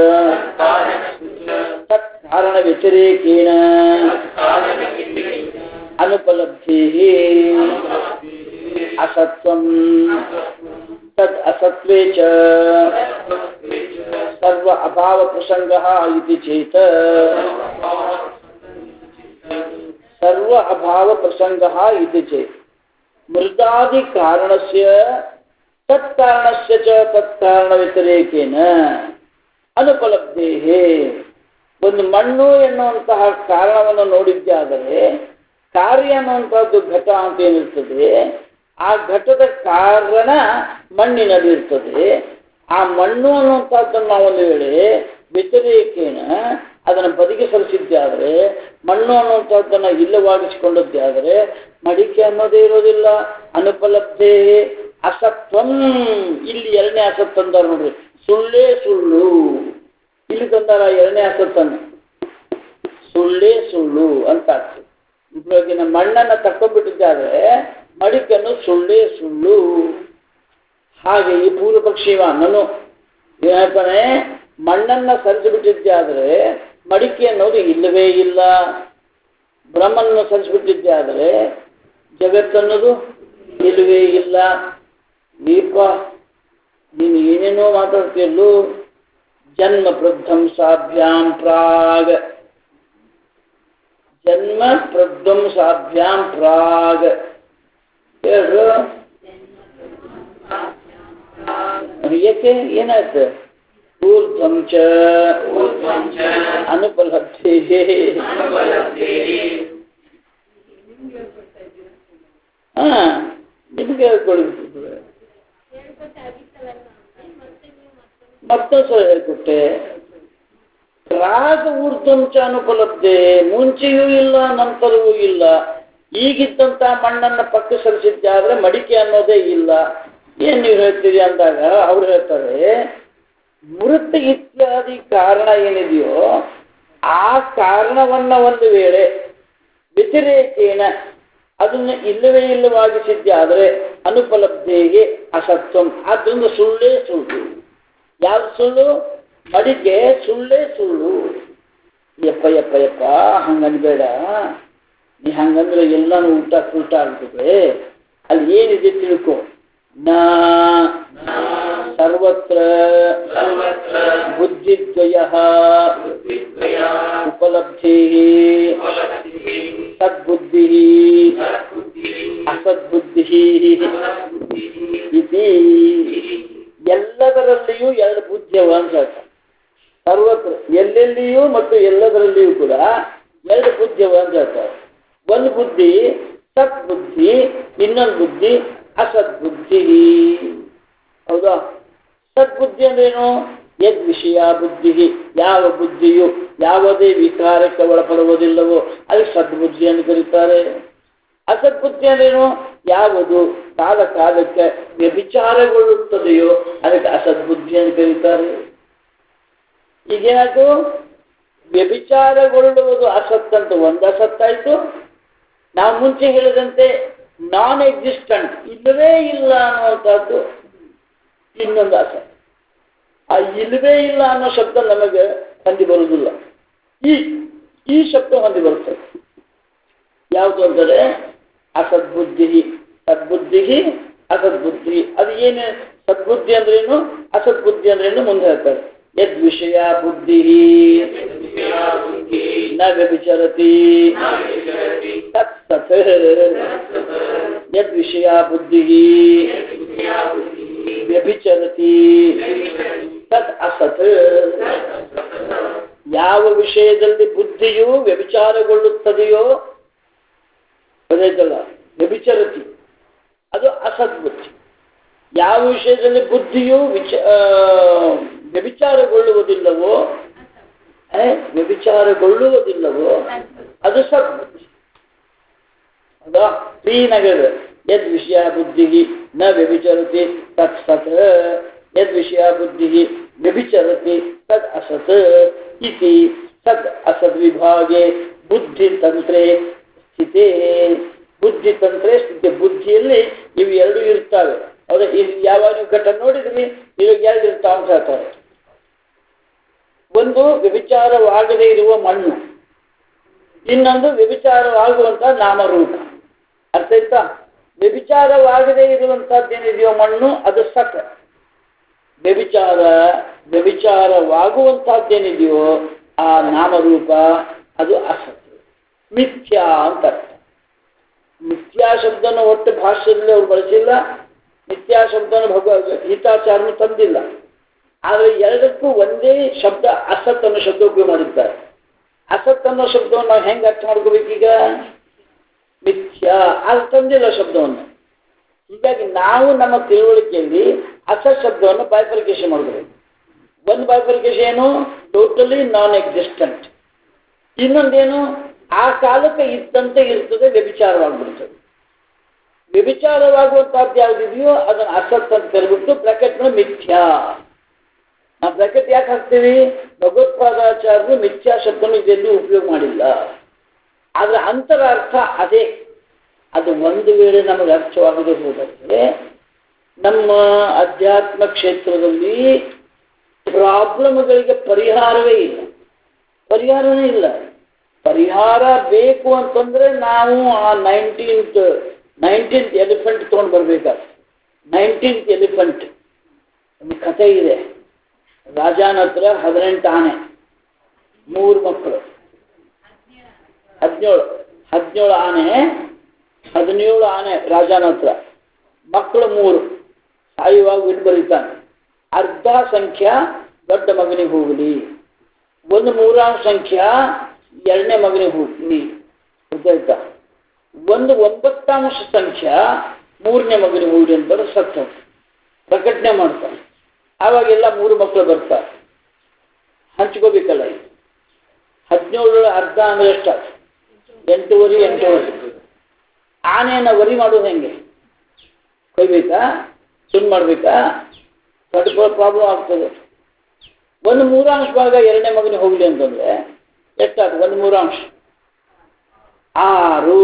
ತತ್ಕಾರಣ ವ್ಯತಿರೇಕೇನ ಅನುಪಲಬ್ಧೇ ಅಸತ್ವಂ ತದ್ ಅಸತ್ವೇ ಚ ಸರ್ವ ಅಭಾವ ಪ್ರಸಂಗಃ ಇತಿ ಚೇತ ಸರ್ವ ಅಭಾವ ಪ್ರಸಂಗಃ ಇತಿ ಚೇತ್ ಮೃದಾದಿ ಕಾರಣಸ್ಯ ತತ್ಕಾರಣಸ್ಯ ಚ ತತ್ಕಾರಣ ವ್ಯತಿರೇಕೇನ ಅನುಪಲಬ್ಧೇಹೇ ಒಂದು ಮಣ್ಣು ಎನ್ನುವಂತಹ ಕಾರಣವನ್ನು ನೋಡಿದ್ದಾದರೆ ಕಾರ್ಯ ಅನ್ನುವಂಥದ್ದು ಘಟ ಅಂತ ಏನಿರ್ತದೆ ಆ ಘಟದ ಕಾರಣ ಮಣ್ಣಿನಲ್ಲಿರ್ತದೆ ಆ ಮಣ್ಣು ಅನ್ನುವಂಥದ್ದನ್ನು ನಾವು ಒಂದು ವೇಳೆ ವ್ಯತಿರೇಕೇನ ಅದನ್ನು ಬದಿಗೆ ಸರಿಸಿದ್ದಾದರೆ ಮಣ್ಣು ಅನ್ನುವಂಥದ್ದನ್ನು ಇಲ್ಲವಾಗಿಸಿಕೊಂಡದ್ದೇ ಆದರೆ ಮಡಿಕೆ ಅನ್ನೋದೇ ಇರೋದಿಲ್ಲ ಅನುಪಲಬ್ಧೇ ಅಸತ್ವಂ ಇಲ್ಲಿ ಎರಡನೇ ಅಸತ್ ತಂದಾರ ನೋಡ್ರಿ ಸುಳ್ಳೇ ಸುಳ್ಳು ಇಲ್ಲಿ ತಂದಾರ ಎರಡನೇ ಅಸತ್ತನ್ನು ಸುಳ್ಳೇ ಸುಳ್ಳು ಅಂತ ಆಗ್ತದೆ ಇವಾಗಿನ ಮಣ್ಣನ್ನು ತಕ್ಕೊಂಡ್ಬಿಟ್ಟಿದ್ದಾದ್ರೆ ಮಡಿಕೆಯನ್ನು ಸುಳ್ಳೇ ಸುಳ್ಳು ಹಾಗೆ ಈ ಪೂರ್ವ ಪಕ್ಷಿವ ನಾನು ಹೇಳ್ತಾನೆ ಮಣ್ಣನ್ನು ಸರಿಸಿಬಿಟ್ಟಿದ್ದಾದರೆ ಮಡಿಕೆ ಅನ್ನೋದು ಇಲ್ಲವೇ ಇಲ್ಲ ಬ್ರಹ್ಮನನ್ನು ಸರಿಸಿಬಿಟ್ಟಿದ್ದೆ ಆದರೆ ಜಗತ್ತನ್ನೋದು ಇಲ್ಲವೇ ಇಲ್ಲ ದೀಪ ನೀನು ಏನೇನೋ ಮಾತಾಡ್ತೀಯಲ್ಲೂ ಜನ್ಮ ಪ್ರಧ್ವಂಸಾಭ್ಯಾಂ ಪ್ರಾಗ್ ಜನ್ಮ ಪ್ರಧ್ವಂಸಾಭ್ಯಾಂ ಪ್ರಾಗ್ ಹೇಳ್ರು ಏಕೆ ಏನಾಯ್ತು ಊರ್ಧ್ವಂ ಚ ಅನುಪಲಬ್ಧಿ ನಿಮಗೆ ಹೇಳ್ಕೊಡ್ಬಿಟ್ಟಿದ್ರೆ ಮತ್ತೊಂದು ಸಲ ಹೇಳ್ಕೊಟ್ಟೆ ರಾಗ ಊರ್ಧ್ವಂಚ ಅನುಪಲಬ್ಧೆ ಮುಂಚೆಯೂ ಇಲ್ಲ ನಂತರವೂ ಇಲ್ಲ ಈಗಿದ್ದಂಥ ಮಣ್ಣನ್ನು ಪಕ್ಕ ಸರಿಸಿದ್ದಾದ್ರೆ ಮಡಿಕೆ ಅನ್ನೋದೇ ಇಲ್ಲ ಏನ್ ನೀವು ಹೇಳ್ತೀರಿ ಅಂದಾಗ ಅವ್ರು ಹೇಳ್ತಾರೆ ಮೃತ ಇತ್ಯಾದಿ ಕಾರಣ ಏನಿದೆಯೋ ಆ ಕಾರಣವನ್ನ ಒಂದು ವೇಳೆ ವ್ಯತಿರೇಕೇನ ಅದನ್ನು ಇಲ್ಲವೇ ಇಲ್ಲವಾಗಿಸಿದ್ದಾದರೆ ಅನುಪಲಬ್ಧಿಗೆ ಅಸತ್ವಂ ಆದ್ದರಿಂದ ಸುಳ್ಳೇ ಸುಳ್ಳು ಯಾವ್ದು ಸುಳ್ಳು ಮಡಿಕೆ ಸುಳ್ಳೇ ಸುಳ್ಳು ಯಪ್ಪ ಯಪ್ಪ ಯಪ್ಪ ಹಂಗನ್ಬೇಡ ನೀ ಹಂಗಂದ್ರೆ ಎಲ್ಲಾನು ಉಲ್ಟಾ ಆಗ್ತದೆ ಅಲ್ಲಿ ಏನಿದೆ ತಿಳ್ಕೊ ನಾ ಸರ್ವತ್ರ ಬುದ್ಧಿದ್ವಯ ಉಪಲಬ್ಧಿ ಸದ್ಬುದ್ಧಿ ಅಸದ್ಬುದ್ಧಿ ಇತಿ ಎಲ್ಲದರಲ್ಲಿಯೂ ಎರಡು ಬುದ್ಧಿಯವ ಅಂತ ಹೇಳ್ತಾರೆ ಸರ್ವತ್ರ ಎಲ್ಲೆಲ್ಲಿಯೂ ಮತ್ತು ಎಲ್ಲದರಲ್ಲಿಯೂ ಕೂಡ ಎರಡು ಬುದ್ಧಿಯವ ಅಂತ ಹೇಳ್ತಾರೆ ಒಂದು ಬುದ್ಧಿ ಸದ್ಬುದ್ಧಿ ಇನ್ನೊಂದು ಬುದ್ಧಿ ಅಸದ್ಬುದ್ಧಿ ಹೌದಾ ಸದ್ಬುದ್ಧಿ ಅಂದ್ರೇನು ಯದ್ ವಿಷಯ ಬುದ್ಧಿ ಯಾವ ಬುದ್ಧಿಯು ಯಾವುದೇ ವಿಕಾರಕ್ಕೆ ಒಳಪಡುವುದಿಲ್ಲವೋ ಅದಕ್ಕೆ ಸದ್ಬುದ್ಧಿ ಎಂದು ಕರೀತಾರೆ ಅಸದ್ಬುದ್ಧಿ ಅಂದ್ರೇನು ಯಾವುದು ಕಾಲ ಕಾಲಕ್ಕೆ ವ್ಯಭಿಚಾರಗೊಳ್ಳುತ್ತದೆಯೋ ಅದಕ್ಕೆ ಅಸದ್ಬುದ್ಧಿ ಎಂದು ಕರೀತಾರೆ ಈಗೇನಾಯ್ತು ವ್ಯಭಿಚಾರಗೊಳ್ಳುವುದು ಅಸತ್ ಅಂತ ಒಂದು ಅಸತ್ತಾಯ್ತು ನಾವು ಮುಂಚೆ ಹೇಳಿದಂತೆ ನಾನ್ ಎಕ್ಸಿಸ್ಟೆಂಟ್ ಇಲ್ಲವೇ ಇಲ್ಲ ಅನ್ನುವಂಥದ್ದು ಇನ್ನೊಂದು ಅಸತ್ ಆ ಇಲ್ಲವೇ ಇಲ್ಲ ಅನ್ನೋ ಶಬ್ದ ನಮಗೆ ಹೊಂದಿ ಬರುವುದಿಲ್ಲ ಈ ಶಬ್ದ ಹೊಂದಿ ಬರುತ್ತದೆ ಯಾವುದು ಅಂದರೆ ಅಸದ್ಬುದ್ಧಿ ಸದ್ಬುದ್ಧಿ ಅಸದ್ಬುದ್ಧಿ ಅದು ಏನು ಸದ್ಬುದ್ಧಿ ಅಂದ್ರೇನು ಅಸದ್ಬುದ್ಧಿ ಅಂದ್ರೇನು ಮುಂದೆ ಹೇಳ್ತಾರೆ ಯದ್ ವಿಷಯ ಬುದ್ಧಿ ನ ವ್ಯಭಿಚರತಿ ತತ್ ಸತ್ ಯದ್ ವಿಷಯ ಬುದ್ಧಿ ವ್ಯಭಿಚರತಿ ತತ್ ಅಸತ್ ಯಾವ ವಿಷಯದಲ್ಲಿ ಬುದ್ಧಿಯು ವ್ಯಭಿಚಾರಗೊಳ್ಳುತ್ತದೆಯೋ ಅದೇದಲ್ಲ ವ್ಯಭಿಚರತಿ ಅದು ಅಸದ್ಬುದ್ಧಿ ಯಾವ ವಿಷಯದಲ್ಲಿ ಬುದ್ಧಿಯು ವ್ಯಭಿಚಾರಗೊಳ್ಳುವುದಿಲ್ಲವೋ ಅದು ಸದ್ಬುದ್ಧಿ ಹೌದಾ ಶ್ರೀನಗರ ಯದ್ ವಿಷಯ ಬುದ್ಧಿ ನ ವ್ಯಭಿಚರತಿ ತತ್ ಸತ್ ಯದ್ ವಿಷಯ ಬುದ್ಧಿ ವ್ಯಭಿಚರತಿ ತದ್ ಅಸತ್ ಇತಿ ತದ್ ಅಸದ್ ವಿಭಾಗೆ ಬುದ್ಧಿತಂತ್ರೇ ಸ್ಥಿತೇ ಬುದ್ಧಿತಂತ್ರೇ ಸ್ಥಿತಿ ಬುದ್ಧಿಯಲ್ಲಿ ಇವು ಎರಡು ಇರ್ತವೆ ಹೌದಾ ಇಲ್ಲಿ ಯಾವಾಗ ನೀವು ಘಟ ನೋಡಿದ್ರಿ ಇವಾಗ ಎರಡು ಇರ್ತಾವ ಅಂತ ಹೇಳ್ತಾರೆ ಒಂದು ವ್ಯಭಿಚಾರವಾಗದೇ ಇರುವ ಮಣ್ಣು ಇನ್ನೊಂದು ವ್ಯಭಿಚಾರವಾಗುವಂತಹ ನಾಮರೂಪ ಅರ್ಥ ಆಯ್ತಾ ವ್ಯಭಿಚಾರವಾಗದೇ ಇರುವಂತಹದ್ದೇನಿದೆಯೋ ಮಣ್ಣು ಅದು ಸತ್ ವ್ಯಭಿಚಾರ ವ್ಯಭಿಚಾರವಾಗುವಂತಹದ್ದೇನಿದೆಯೋ ಆ ನಾಮರೂಪ ಅದು ಅಸತ್, ಮಿಥ್ಯಾ ಅಂತ ಅರ್ಥ. ಮಿಥ್ಯಾ ಶಬ್ದನ ಒಟ್ಟು ಭಾಷೆಯಲ್ಲಿ ಅವ್ರು ಬಳಸಿಲ್ಲ, ಮಿಥ್ಯಾ ಶಬ್ದನ ಗೀತಾಚಾರನು ತಂದಿಲ್ಲ. ಆದರೆ ಎರಡಕ್ಕೂ ಒಂದೇ ಶಬ್ದ ಅಸತ್ ಅನ್ನೋ ಶಬ್ದ ಉಪಯೋಗ ಮಾಡಿದ್ದಾರೆ. ಅಸತ್ ಅನ್ನೋ ಶಬ್ದವನ್ನು ನಾವು ಹೆಂಗೆ ಅರ್ಥ ಮಾಡ್ಕೋಬೇಕೀಗ? ಮಿಥ್ಯಾ ಅದು ತಂದಿಲ್ಲ ಶಬ್ದವನ್ನು. ಹೀಗಾಗಿ ನಾವು ನಮ್ಮ ತಿಳುವಳಿಕೆಯಲ್ಲಿ ಅಸತ್ ಶಬ್ದವನ್ನು ಬೈಫರ್ಕೇಶನ್ ಮಾಡಬೇಕು. ಒಂದು ಬೈಫರ್ಕೇಶನ್ ಏನು? Totally non existent. ಇನ್ನೊಂದೇನು? ಆ ಕಾಲಕ್ಕೆ ಇದ್ದಂತೆ ಇರ್ತದೆ, ವ್ಯಭಿಚಾರವಾಗ್ಬಿಡ್ತದೆ. ವ್ಯಭಿಚಾರವಾಗುವಂತಹದ್ದು ಯಾವುದಿದೆಯೋ ಅದನ್ನು ಅಸತ್ ಅಂತ ಕರೆಬಿಟ್ಟು ಬ್ರಾಕೆಟ್ನ ಮಿಥ್ಯಾ. ನಾವು ಬ್ರಾಕೆಟ್ ಯಾಕೆ ಹಾಕ್ತೀವಿ? ಭಗವತ್ಪಾದಾಚಾರ್ಯರು ಮಿಥ್ಯಾ ಶಬ್ದವನ್ನು ಇದೆಲ್ಲೂ ಉಪಯೋಗ ಮಾಡಿಲ್ಲ. ಆದರೆ ಅಂತರ ಅರ್ಥ ಅದೇ. ಅದು ಒಂದು ವೇಳೆ ನಮಗೆ ಅರ್ಥವಾಗದೆ ಹೋದರೆ ನಮ್ಮ ಅಧ್ಯಾತ್ಮ ಕ್ಷೇತ್ರದಲ್ಲಿ ಪ್ರಾಬ್ಲಮ್ಗಳಿಗೆ ಪರಿಹಾರವೇ ಇಲ್ಲ. ಪರಿಹಾರವೇ ಇಲ್ಲ. ಪರಿಹಾರ ಬೇಕು ಅಂತಂದ್ರೆ ನಾವು ಆ 19th ಎಲಿಫೆಂಟ್ ತೊಗೊಂಡು ಬರ್ಬೇಕಾಗ್ತದೆ. 19th ಎಲಿಫೆಂಟ್ ಒಂದು ಕಥೆ ಇದೆ. ರಾಜನ ಹತ್ರ 18 ಆನೆ, 3 ಮಕ್ಕಳು. 17 ಆನೆ, 17 ಆನೆ ರಾಜನ ಹತ್ರ, ಮಕ್ಕಳು 3. ಸಾಯುವಾಗ ಬಿಟ್ಟು ಬರೀತಾನೆ, ಅರ್ಧ ಸಂಖ್ಯಾ ದೊಡ್ಡ ಮಗನಿಗೆ ಹೋಗಲಿ, 1/3 ಸಂಖ್ಯಾ 2ನೇ ಮಗನಿಗೆ ಹೋಗಲಿ, ಗೊತ್ತಾಯ್ತಾ? 1/9 ಸಂಖ್ಯಾ 3ನೇ ಮಗನಿಗೆ ಹೋಗಲಿ ಅಂತ ಸತ್ತ ಪ್ರಕಟಣೆ ಮಾಡ್ತಾನೆ. ಆವಾಗೆಲ್ಲ 3 ಮಕ್ಕಳು ಬರ್ತಾರೆ, ಹಂಚ್ಕೋಬೇಕಲ್ಲ. 17 ಅರ್ಧ ಅಂದ್ರೆ ಎಷ್ಟಾಗ್ತದೆ? 8 ಆನೆಯನ್ನ ವರಿ ಮಾಡೋದು ಹೆಂಗೆ? ಕೊಯ್ಬೇಕಾ? ಸುಮ್ಮನೆ ಮಾಡ್ಬೇಕಾ? ದೊಡ್ಡ ಪ್ರಾಬ್ಲಮ್ ಆಗ್ತದೆ. 1/3 ಭಾಗ 2ನೇ ಮಗನಿಗೆ ಹೋಗ್ಲಿ ಅಂತಂದ್ರೆ ಎಷ್ಟಾಗ್ತದೆ? 1/3 6.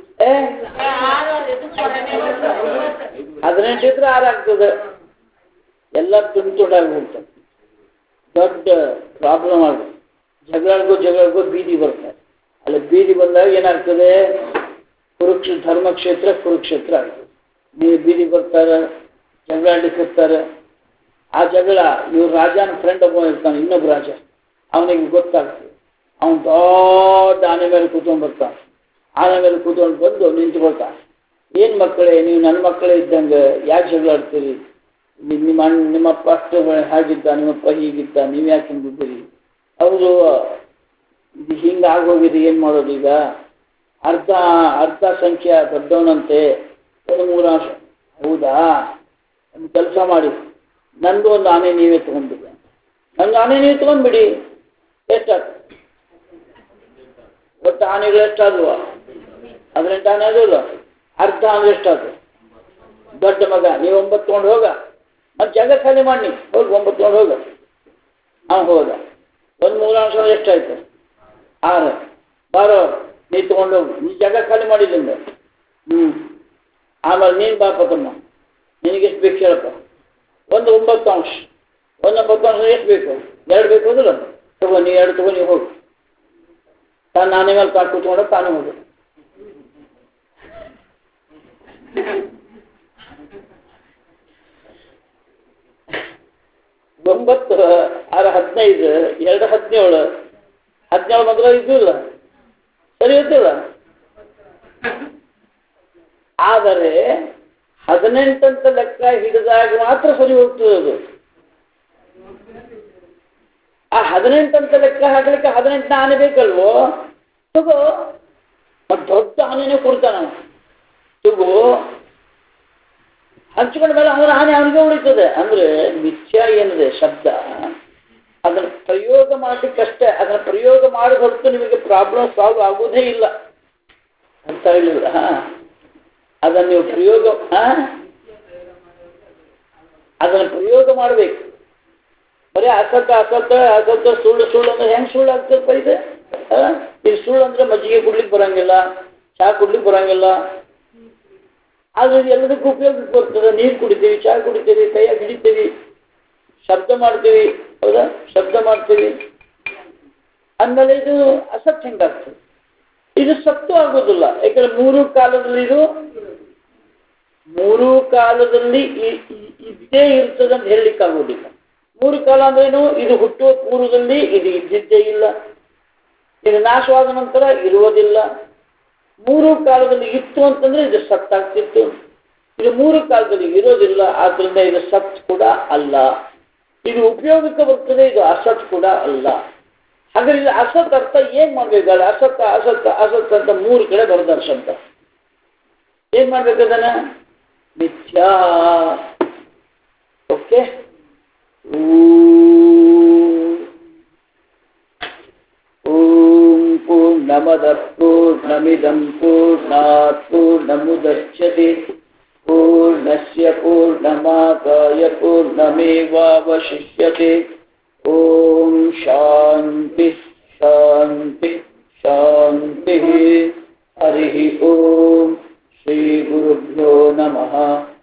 18 ಇದ್ರೆ 6 ಆಗ್ತದೆ. ಎಲ್ಲ ತುಂಡಾಗಿ ಹೋಗ್ತದೆ. ದೊಡ್ಡ ಪ್ರಾಬ್ಲಮ್ ಆಗುತ್ತೆ. ಜಗಳಕ್ಕೂ ಬೀದಿ ಬರ್ತಾರೆ. ಅಲ್ಲಿ ಬೀದಿ ಬಂದಾಗ ಏನಾಗ್ತದೆ? ಧರ್ಮಕ್ಷೇತ್ರ ಕುರುಕ್ಷೇತ್ರ ಆಗ್ತದೆ. ನೀವು ಬೀದಿ ಬರ್ತಾರೆ, ಜಗಳ ಆಡ್ಲಿಕ್ಕಿರ್ತಾರೆ. ಆ ಜಗಳ ಇವ್ರು ರಾಜನ ಫ್ರೆಂಡ್ ಒಬ್ಬ ಇರ್ತಾನೆ, ಇನ್ನೊಬ್ಬ ರಾಜ, ಅವನಿಗೆ ಗೊತ್ತಾಗ್ತದೆ. ಅವನು ದೊಡ್ಡ ಆನೆ ಮೇಲೆ ಕೂತ್ಕೊಂಡು ಬರ್ತಾನೆ. ಆನೆ ಮೇಲೆ ಕೂತ್ಕೊಂಡು ಬಂದು ನಿಂತ್ಕೊಳ್ತಾನೆ. ಏನು ಮಕ್ಕಳೇ, ನೀವು ನನ್ನ ಮಕ್ಕಳೇ ಇದ್ದಂಗೆ ಯಾಕೆ ಜಗಳ ಆಡ್ತೀರಿ? ನಿಮ್ಮಪ್ಪ ಅಷ್ಟು ಹಾಗಿದ್ದ, ನಿಮ್ಮಪ್ಪ ಹೀಗಿದ್ದ, ನೀವು ಯಾಕೆ ಹಿಂಗಿದ್ದೀರಿ? ಅವರು ಇದು ಹಿಂಗೆ ಆಗೋಗಿರಿ, ಏನು ಮಾಡೋದು ಈಗ? ಅರ್ಧ ಸಂಖ್ಯೆ ದೊಡ್ಡವನಂತೆ, 1/3. ಹೌದಾ? ಒಂದು ಕೆಲಸ ಮಾಡಿ, ನಂದು ಒಂದು ಆನೆ ನೀವೇ ತೊಗೊಂಡ್ಬಿಡಿ. ನಂದು ಆನೆ ನೀವು ತೊಗೊಂಡ್ಬಿಡಿ. ಎಷ್ಟಾಗ್ತದೆ? ಒಟ್ಟು ಆನೆಗಳು ಎಷ್ಟಾದ್ವು? 18 ಆನೆ ಅದಲ್ಲ. ಅರ್ಧ ಅಂದ್ರೆ ಎಷ್ಟಾಗ್ತದೆ? ದೊಡ್ಡ ಮಗ ನೀವು 9 ತೊಗೊಂಡು ಹೋಗ, ಮತ್ತೆ ಜಾಗ ಖಾಲಿ ಮಾಡಿ ಹೋಗಿ 9 ತೊಗೊಂಡು ಹೋಗ. ಹೋದ. 1/3 ಎಷ್ಟಾಯ್ತು? 6. ಬಾರೋ, ನೀ ತೊಗೊಂಡೋಗು, ನೀ ಜಾಗ ಖಾಲಿ ಮಾಡಿದ್ದಿಂದ. ಆಮೇಲೆ ನೀನು ಬಾಪ ತಮ್ಮ, ನಿನಗೆಷ್ಟು ಬೇಕು ಹೇಳಪ್ಪ? 1/9. 1/9 ಎಷ್ಟು ಬೇಕು? 2 ಬೇಕು ಅದಲ್ಲ? ತಗೋ, ನೀ 2 ತಗೋ, ನೀವು ಹೋಗು. ತಾನು ನಾನೇ ಮೇಲೆ ಕಾಟ್ ಕೂತ್ಕೊಂಡ ತಾನು ಹೋಗು. ಒಂಬತ್ತು 6 15, 2 17. 17 ಮಾತ್ರ ಇದ್ದಿಲ್ಲ, ಸರಿ ಇದ್ದಿಲ್ಲ. ಆದರೆ 18 ಅಂತ ಲೆಕ್ಕ ಹಿಡಿದಾಗ ಮಾತ್ರ ಸರಿ ಹೋಗ್ತದೆ ಅದು. ಆ 18 ಅಂತ ಲೆಕ್ಕ ಹಾಕಲಿಕ್ಕೆ 18 ಆನೆ ಬೇಕಲ್ವೋ? ತಗೋ, ಮತ್ತೆ ದೊಡ್ಡ ಆನೆನೇ ಕೊಡ್ತಾನ. ತಗೋ, ಹಂಚ್ಕೊಂಡ ಮೇಲೆ ಅವನ ಆನೆ ಅವನಿಗೆ ಉಳಿತದೆ. ಅಂದ್ರೆ ಮಿಥ್ಯಾ ಏನಿದೆ ಶಬ್ದ, ಅದನ್ನು ಪ್ರಯೋಗ ಮಾಡಲಿಕ್ಕಷ್ಟೇ. ಅದನ್ನು ಪ್ರಯೋಗ ಮಾಡಿ ಹೊರತು ನಿಮಗೆ ಪ್ರಾಬ್ಲಮ್ ಸಾಲ್ವ್ ಆಗೋದೇ ಇಲ್ಲ ಅಂತ ಹೇಳಿಲ್ಲ. ಅದನ್ನು ನೀವು ಅದನ್ನು ಪ್ರಯೋಗ ಮಾಡಬೇಕು. ಬರೀ ಅಸತ್ತ ಸುಳ್ಳು ಅಂದ್ರೆ ಹೆಂಗೆ ಸುಳ್ಳು ಆಗ್ತದಪ್ಪ ಇದೆ? ಇದು ಸುಳ್ಳು ಅಂದ್ರೆ ಮಜ್ಜಿಗೆ ಕುಡ್ಲಿಕ್ಕೆ ಬರಂಗಿಲ್ಲ, ಚಹಾ ಕುಡ್ಲಿಕ್ಕೆ ಬರಂಗಿಲ್ಲ. ಆದ್ರೆ ಎಲ್ಲದಕ್ಕೂ ಉಪಯೋಗಕ್ಕೆ ಬರ್ತದೆ. ನೀರು ಕುಡಿತೀವಿ, ಚಹಾ ಕುಡಿತೀವಿ, ಕೈಯಾಗಿ ಹಿಡಿತೀವಿ, ಶಬ್ದ ಮಾಡ್ತೀವಿ, ಹೌದಾ? ಶಬ್ದ ಮಾಡ್ತೀವಿ ಅಂದಮೇಲೆ ಇದು ಅಸತ್ ಹೆಂಗಾಗ್ತದೆ? ಇದು ಸತ್ತು ಆಗೋದಿಲ್ಲ. ಯಾಕಂದ್ರೆ 3 ಕಾಲದಲ್ಲಿ ಇದ್ದೇ ಇರ್ತದೆ ಅಂತ ಹೇಳಲಿಕ್ಕಾಗೋದಿಲ್ಲ. ಮೂರು ಕಾಲ ಅಂದ್ರೇನು? ಇದು ಹುಟ್ಟುವ ಪೂರ್ವದಲ್ಲಿ ಇದು ಇದ್ದಿದ್ದೇ ಇಲ್ಲ, ಇದು ನಾಶವಾದ ನಂತರ ಇರುವುದಿಲ್ಲ. ಮೂರು ಕಾಲದಲ್ಲಿ ಇತ್ತು ಅಂತಂದ್ರೆ ಇದು ಸತ್ತಾಗ್ತಿತ್ತು, ಇದು ಮೂರು ಕಾಲದಲ್ಲಿ ಇರೋದಿಲ್ಲ, ಆದ್ರಿಂದ ಇದು ಸತ್ ಕೂಡ ಅಲ್ಲ. ಇದು ಉಪಯೋಗಕ್ಕೆ ಬರ್ತದೆ, ಇದು ಅಸತ್ ಕೂಡ ಅಲ್ಲ. ಹಾಗಾದ್ರೆ ಇದು ಅಸತ್ ಅರ್ಥ ಏನ್ ಮಾಡ್ಬೇಕಾದ್ರೆ ಅಸತ್ ಅಸತ್ ಅಸತ್ ಅಂತ ಮೂರು ಕಡೆ ಬರೋದಾರ ಶಬ್ದ. ಏನ್ ಮಾಡ್ಬೇಕದನ್ನ? ಮಿಥ್ಯಾ. ಓಕೆ. ಓಂ ಪೂರ್ಣಮದ ಪೂರ್ಣಮಿದಂ ಪೂರ್ಣಾತ್ ಪೂರ್ಣಮುದಚ್ಯತೆ ಪೂರ್ಣಸ್ಯ ಪೂರ್ಣಮಾದಾಯ ಪೂರ್ಣಮೇವಾವಶಿಷ್ಯತೆ. ಓಂ ಶಾಂತಿ ಶಾಂತಿ ಶಾಂತಿ. ಹರಿ ಓಂ ಶ್ರೀ ಗುರುಭ್ಯೋ ನಮಃ.